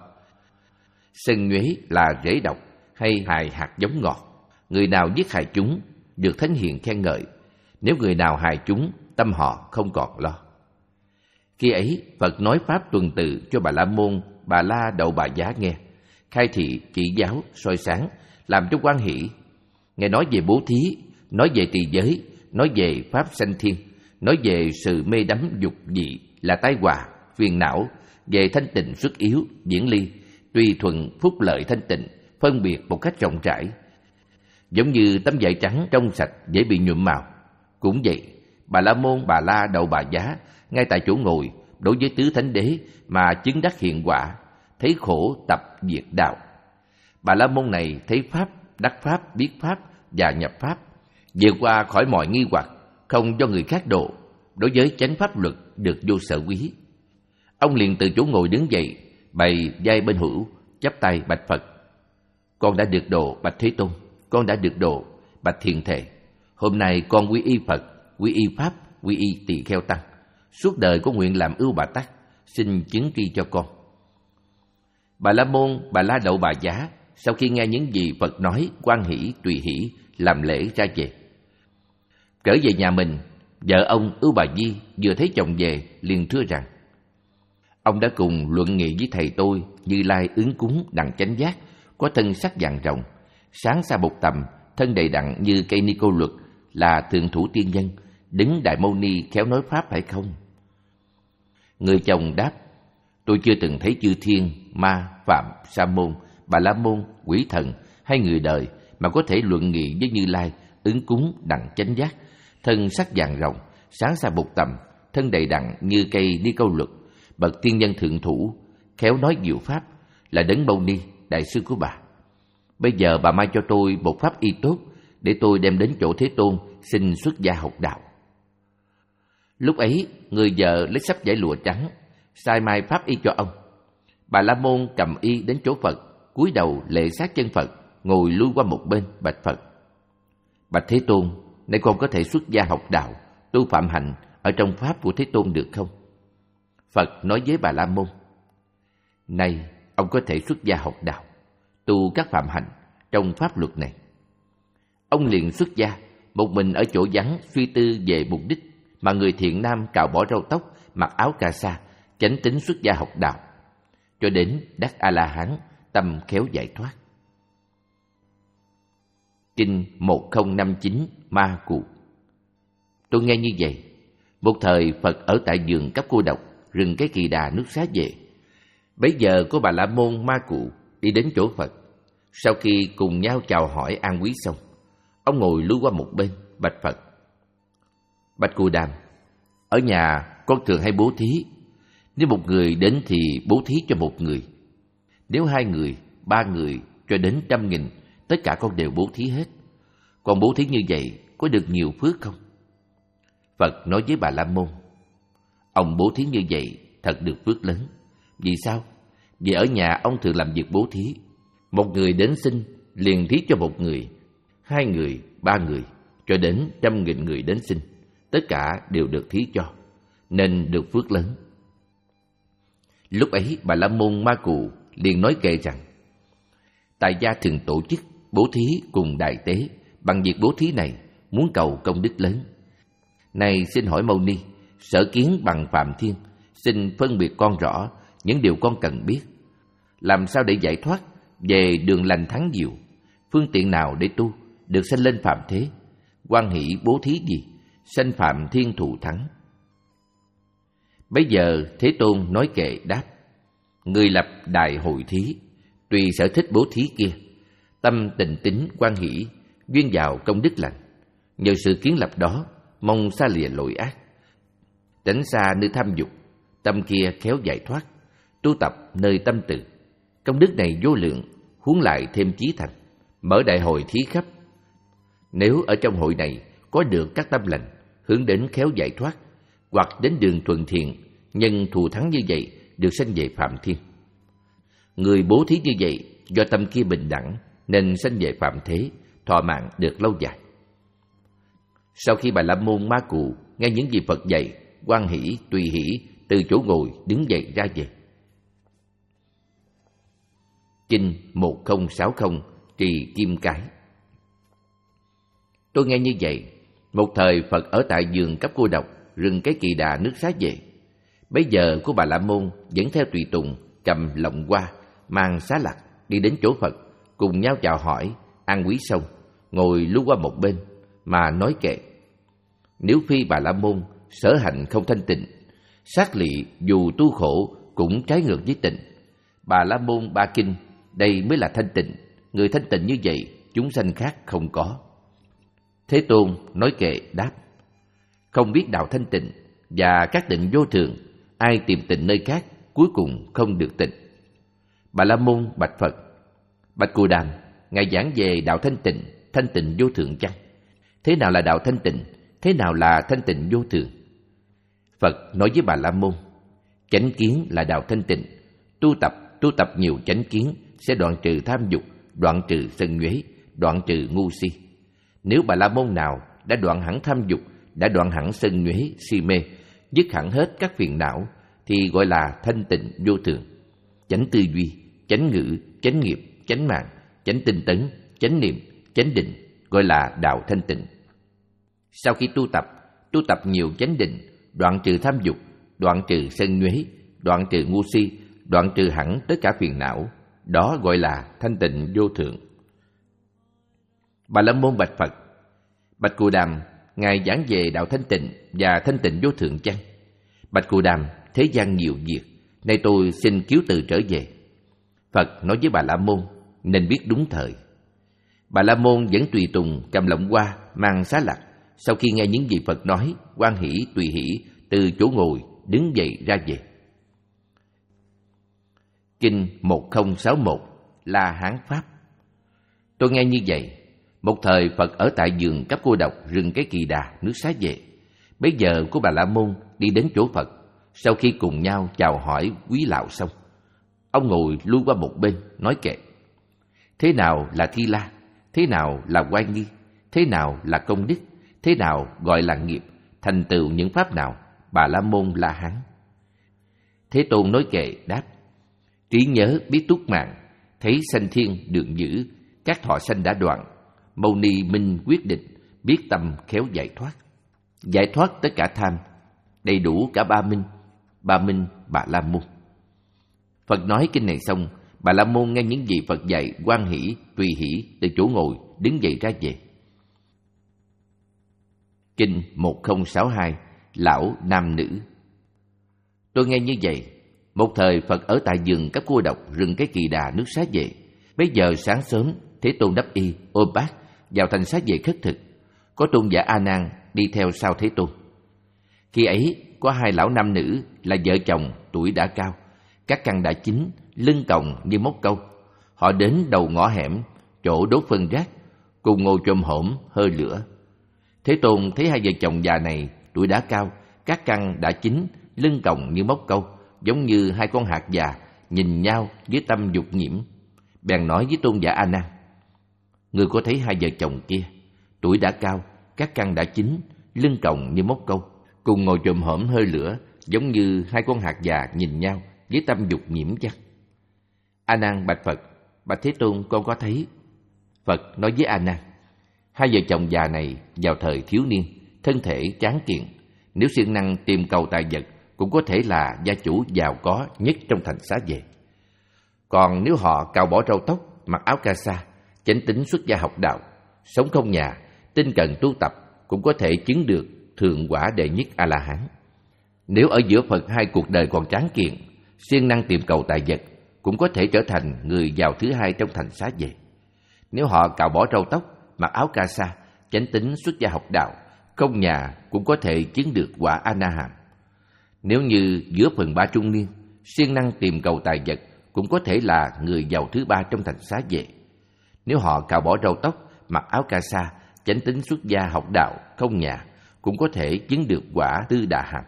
Sân nhuế là rễ độc hay hại hạt giống ngọt. Người nào giết hại chúng được thánh hiền khen ngợi. Nếu người nào hại chúng, tâm họ không còn lo. Khi ấy Phật nói pháp tuần tự cho Bà La Môn Bà La Đậu Bà Giá nghe, khai thị chỉ giáo soi sáng, làm cho hoan hỷ. Ngài nói về bố thí, nói về trì giới, nói về pháp sanh thiên, nói về sự mê đắm dục dị là tai họa, phiền não, về thanh tịnh xuất yếu, diễn ly, tùy thuận phúc lợi thanh tịnh, phân biệt một cách rộng rãi. Giống như tấm vải trắng trong sạch dễ bị nhuộm màu. Cũng vậy, Bà La Môn Bà La Đậu Bà Giá ngay tại chỗ ngồi đối với tứ thánh đế mà chứng đắc hiện quả, thấy khổ tập diệt đạo. Bà La Môn này thấy pháp, đắc pháp, biết pháp và nhập pháp, vượt qua khỏi mọi nghi hoặc, không do người khác độ, đối với chánh pháp luật được vô sở quý. Ông liền từ chỗ ngồi đứng dậy, bày vai bên hữu, chắp tay bạch Phật: Con đã được độ bạch Thế Tôn, con đã được độ bạch Thiền Thể. Hôm nay con quy y Phật, quy y Pháp, quy y Tỳ Kheo Tăng. Suốt đời có nguyện làm ưu Bà Tắc, xin chứng tri cho con. Bà La Môn Bà La Đậu Bà Giá sau khi nghe những gì Phật nói, hoan hỷ tùy hỷ, làm lễ ra về. Trở về nhà mình, vợ ông Ưu Bà Di vừa thấy chồng về liền thưa rằng: Ông đã cùng luận nghị với thầy tôi Như Lai ứng cúng đặng chánh giác, có thân sắc vàng rồng, sáng sa bục tầm, thân đầy đặn như cây ni cô luật, là thượng thủ tiên nhân, đứng Đại Mâu Ni khéo nói pháp phải không? Người chồng đáp: Tôi chưa từng thấy chư thiên, ma, phạm, sa môn, Bà La Môn, quỷ thần hay người đời mà có thể luận nghị với Như Lai ứng cúng đặng chánh giác, thân sắc vàng rồng, sáng sa bục tầm, thân đầy đặn như cây ni câu luật, bậc tiên nhân thượng thủ, khéo nói diệu pháp, là Đấng Mâu Ni, đại sư của bà. Bây giờ bà mai cho tôi một pháp y tốt để tôi đem đến chỗ Thế Tôn xin xuất gia học đạo. Lúc ấy người vợ lấy sắp vải lụa trắng sai mai pháp y cho ông. Bà La Môn cầm y đến chỗ Phật, cúi đầu lễ sát chân Phật, ngồi lui qua một bên bạch Phật: Bạch Thế Tôn, nay con có thể xuất gia học đạo, tu phạm hạnh ở trong pháp của Thế Tôn được không? Phật nói với Bà La Môn: Này, ông có thể xuất gia học đạo, tu các phạm hạnh trong pháp luật này. Ông liền xuất gia, một mình ở chỗ vắng suy tư về mục đích, mà người thiện nam cạo bỏ râu tóc, mặc áo cà sa, chánh tín xuất gia học đạo, cho đến đắc A-la-hán, tâm khéo giải thoát. Kinh một không năm chín Ma Cù. Tôi nghe như vậy, một thời Phật ở tại vườn Cấp Cô Độc, rừng Cái Kỳ Đà, nước Xá Vệ. Bấy giờ có Bà La Môn Ma Cù đi đến chỗ Phật. Sau khi cùng nhau chào hỏi an quý xong, ông ngồi lui qua một bên, bạch Phật: Bạch Cù Đàm, ở nhà con thường hay bố thí. Nếu một người đến thì bố thí cho một người. Nếu hai người, ba người cho đến trăm nghìn, tất cả con đều bố thí hết. Con bố thí như vậy có được nhiều phước không? Phật nói với Bà La Môn: Ông bố thí như vậy thật được phước lớn. Vì sao? Vì ở nhà ông thường làm việc bố thí. Một người đến xin liền thí cho một người, hai người, ba người, cho đến trăm nghìn người đến xin, tất cả đều được thí cho, nên được phước lớn. Lúc ấy Bà La Môn Ma Cù liền nói kệ rằng: Tại gia thường tổ chức bố thí cùng đại tế, bằng việc bố thí này muốn cầu công đức lớn. Này xin hỏi Mâu Ni, sở kiến bằng Phạm Thiên, xin phân biệt con rõ những điều con cần biết. Làm sao để giải thoát về đường lành thắng diệu? Phương tiện nào để tu được sanh lên phạm thế? Hoan hỷ bố thí gì sanh phạm thiên thù thắng? Bấy giờ Thế Tôn nói kệ đáp: Người lập đại hội thí, tùy sở thích bố thí kia, tâm tình tín hoan hỷ, duyên vào công đức lành. Nhờ sự kiến lập đó, mong xa lìa lỗi ác, tránh xa nơi tham dục, tâm kia khéo giải thoát, tu tập nơi tâm từ. Công đức này vô lượng, huống lại thêm chí thành, mở đại hội thí khắp. Nếu ở trong hội này có được các tâm lành, hướng đến khéo giải thoát, hoặc đến đường thuận thiện, nhân thù thắng như vậy, được sanh về phạm thiên. Người bố thí như vậy, do tâm kia bình đẳng, nên sanh về phạm thế, thọ mạng được lâu dài. Sau khi Bà La Môn Ma Cù nghe những gì Phật dạy, hoan hỷ, tùy hỷ, từ chỗ ngồi đứng dậy ra về. Kinh một không sáu không Trì Kim Cái. Tôi nghe như vậy, một thời Phật ở tại vườn Cấp Cô Độc, rừng Cái Kỳ Đà, nước Xá Vệ. Bấy giờ có Bà La Môn dẫn theo tùy tùng, cầm lọng hoa, mang xá lặc đi đến chỗ Phật, cùng nhau chào hỏi, an quý xong, ngồi lưu qua một bên mà nói kệ: Nếu phi Bà La Môn sở hạnh không thanh tịnh, sát lị dù tu khổ cũng trái ngược với tịnh. Bà La Môn Ba Kinh, đây mới là thanh tịnh. Người thanh tịnh như vậy, chúng sanh khác không có. Thế Tôn nói kệ đáp: Không biết đạo thanh tịnh và các tịnh vô thường, ai tìm tịnh nơi khác, cuối cùng không được tịnh. Bà La Môn bạch Phật: Bạch Cù Đàm, Ngài giảng về đạo thanh tịnh, thanh tịnh vô thường chăng? Thế nào là đạo thanh tịnh? Thế nào là thanh tịnh vô thường? Phật nói với Bà La Môn: Chánh kiến là đạo thanh tịnh. Tu tập, tu tập nhiều chánh kiến sẽ đoạn trừ tham dục, đoạn trừ sân nhuế, đoạn trừ ngu si. Nếu Bà La Môn nào đã đoạn hẳn tham dục, đã đoạn hẳn sân nhuế, si mê, dứt hẳn hết các phiền não, thì gọi là thanh tịnh vô thường. Chánh tư duy, chánh ngữ, chánh nghiệp, chánh mạng, chánh tinh tấn, chánh niệm, chánh định, gọi là đạo thanh tịnh. Sau khi tu tập, tu tập nhiều chánh định, đoạn trừ tham dục, đoạn trừ sân nhuế, đoạn trừ ngu si, đoạn trừ hẳn tất cả phiền não, đó gọi là thanh tịnh vô thượng. Bà La Môn bạch Phật: Bạch Cù Đàm, Ngài giảng về đạo thanh tịnh và thanh tịnh vô thượng chăng? Bạch Cù Đàm, thế gian nhiều việc, nay tôi xin cứu từ trở về. Phật nói với Bà La Môn: Nên biết đúng thời. Bà La Môn vẫn tùy tùng, cầm lọng hoa, mang xá lặc. Sau khi nghe những gì Phật nói, hoan hỷ, tùy hỷ, từ chỗ ngồi đứng dậy ra về. Kinh một không sáu một La Hán Pháp. Tôi nghe như vậy, một thời Phật ở tại vườn Cấp Cô Độc, rừng Cái Kỳ Đà, nước Xá Vệ. Bấy giờ có Bà La Môn đi đến chỗ Phật. Sau khi cùng nhau chào hỏi quý lão xong, ông ngồi lui qua một bên nói kệ: Thế nào là Thi La? Thế nào là oai nghi? Thế nào là công đức? Thế nào gọi là nghiệp? Thành tựu những pháp nào? Bà La Môn La Hán. Thế Tôn nói kệ đáp: Trí nhớ biết túc mạng, thấy sanh thiên đường giữ, các thọ sanh đã đoạn. Mâu Ni minh quyết định, biết tâm khéo giải thoát. giải thoát tất cả tham, đầy đủ cả ba minh, ba minh Bà La Môn. Phật nói kinh này xong, Bà La Môn nghe những gì Phật dạy, hoan hỷ, tùy hỷ, từ chỗ ngồi đứng dậy ra về. Kinh một không sáu hai, Lão Nam Nữ. Tôi nghe như vậy, một thời Phật ở tại vườn các cô độc rừng cái Kỳ Đà nước Xá Vệ. Bấy giờ sáng sớm, Thế Tôn đắp y, ôm bát vào thành Xá Vệ khất thực. Có tôn giả A Nan đi theo sau Thế Tôn. Khi ấy có hai lão nam nữ là vợ chồng, tuổi đã cao, các căn đã chín, lưng còng như móc câu. Họ đến đầu ngõ hẻm, chỗ đốt phân rác, cùng ngồi chồm hổm hơi lửa. Thế Tôn thấy hai vợ chồng già này tuổi đã cao, các căn đã chín, lưng còng như móc câu, giống như hai con hạt già, nhìn nhau với tâm dục nhiễm. Bèn nói với tôn giả A Nan: Người có thấy hai vợ chồng kia, tuổi đã cao, các căn đã chín, lưng còng như móc câu, cùng ngồi chồm hổm hơi lửa, giống như hai con hạt già nhìn nhau với tâm dục nhiễm chăng? A Nan bạch Phật: Bạch Thế Tôn, con có thấy. Phật nói với A Nan: Hai vợ chồng già này vào thời thiếu niên, thân thể tráng kiện, nếu siêng năng tìm cầu tài vật, cũng có thể là gia chủ giàu có nhất trong thành Xá Vệ. Còn nếu họ cạo bỏ râu tóc, mặc áo ca sa, chánh tín xuất gia học đạo, sống không nhà, tinh cần tu tập, cũng có thể chứng được thượng quả đệ nhất A La Hán. Nếu ở giữa Phật hai cuộc đời còn tráng kiện, siêng năng tìm cầu tài vật, cũng có thể trở thành người giàu thứ hai trong thành Xá Vệ. Nếu họ cạo bỏ râu tóc, mặc áo ca sa, chánh tín xuất gia học đạo, không nhà, cũng có thể chứng được quả A Na Hàm. Nếu như giữa phần ba trung niên, siêng năng tìm cầu tài vật, cũng có thể là người giàu thứ ba trong thành Xá Vệ. Nếu họ cạo bỏ râu tóc, mặc áo ca sa, chánh tín xuất gia học đạo, không nhà, cũng có thể chứng được quả Tư Đà Hàm.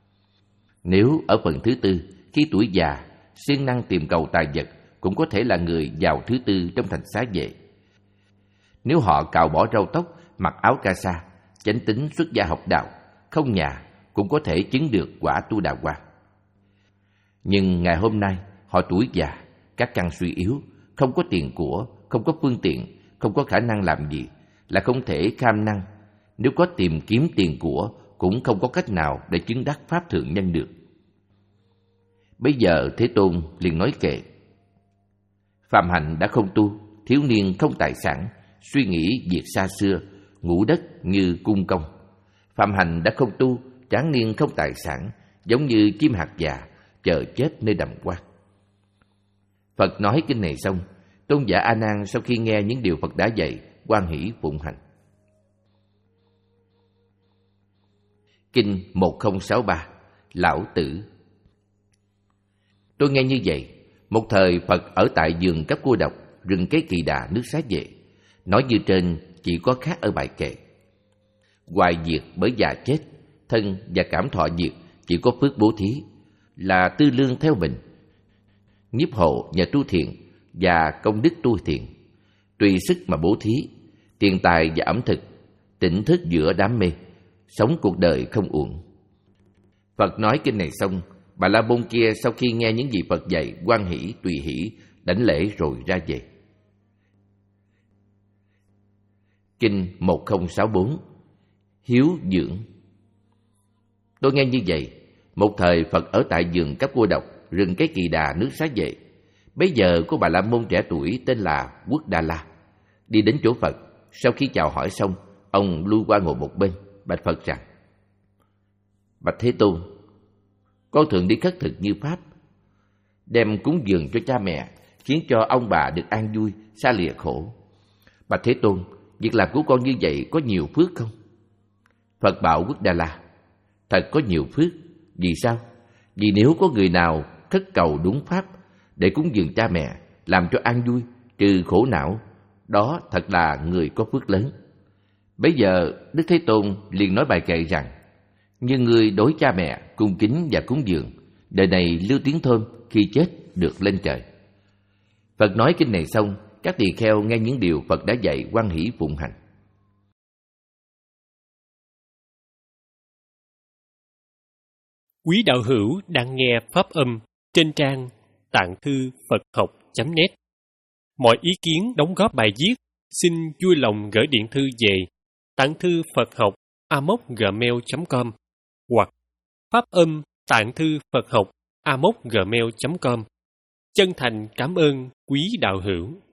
Nếu ở phần thứ tư, khi tuổi già, siêng năng tìm cầu tài vật, cũng có thể là người giàu thứ tư trong thành Xá Vệ. Nếu họ cạo bỏ râu tóc, mặc áo ca sa, chánh tín xuất gia học đạo, không nhà, cũng có thể chứng được quả Tu Đà Hoàng. Nhưng ngày hôm nay, họ tuổi già, các căn suy yếu, không có tiền của, không có phương tiện, không có khả năng làm gì, là không thể kham năng. Nếu có tìm kiếm tiền của, cũng không có cách nào để chứng đắc Pháp Thượng Nhân được. Bây giờ Thế Tôn liền nói kệ: Phạm hạnh đã không tu, thiếu niên không tài sản, suy nghĩ việc xa xưa, ngủ đất như cung công. Phạm hạnh đã không tu, tráng niên không tài sản, giống như chim hạt già, chờ chết nơi đầm quan. Phật nói kinh này xong, tôn giả A Nan sau khi nghe những điều Phật đã dạy, hoan hỷ phụng hành. Kinh một không sáu ba, Lão Tử. Tôi nghe như vậy, một thời Phật ở tại vườn cấp cô độc, rừng cái Kỳ Đà nước Xá Vệ. Nói như trên chỉ có khác ở bài kệ. Hoài diệt bởi già chết, thân và cảm thọ diệt, chỉ có phước bố thí, là tư lương theo mình. Nhiếp hộ và tu thiện, và công đức tu thiện, tùy sức mà bố thí, tiền tài và ẩm thực, tỉnh thức giữa đám mê, sống cuộc đời không uổng. Phật nói kinh này xong, Bà La Môn kia sau khi nghe những gì Phật dạy, hoan hỷ, tùy hỷ, đảnh lễ rồi ra về. Kinh một không sáu bốn, Hiếu Dưỡng. Tôi nghe như vậy, một thời Phật ở tại vườn các cô độc, rừng cái Kỳ Đà nước Xá Vệ. Bấy giờ có Bà La Môn trẻ tuổi tên là Quốc Đà La, đi đến chỗ Phật. Sau khi chào hỏi xong, ông lui qua ngồi một bên, bạch Phật rằng: Bạch Thế Tôn, con thường đi khất thực như Pháp, đem cúng dường cho cha mẹ, khiến cho ông bà được an vui, xa lìa khổ. Bạch Thế Tôn, việc làm của con như vậy có nhiều phước không? Phật bảo Quốc Đà La: Thật có nhiều phước. Vì sao? Vì nếu có người nào khất cầu đúng Pháp, để cúng dường cha mẹ, làm cho an vui, trừ khổ não, đó thật là người có phước lớn. Bây giờ Đức Thế Tôn liền nói bài kệ rằng: Như người đối cha mẹ, cung kính và cúng dường, đời này lưu tiếng thơm, khi chết được lên trời. Phật nói kinh này xong, các tỳ kheo nghe những điều Phật đã dạy, hoan hỷ phụng hành. Quý đạo hữu đang nghe pháp âm trên trang tạng thư Phật học chấm net. Mọi ý kiến đóng góp bài viết xin vui lòng gửi điện thư về tạng thư Phật học a mốc gmail chấm com hoặc phát âm tạng thư Phật học a mốc gmail chấm com. Chân thành cảm ơn quý đạo hữu.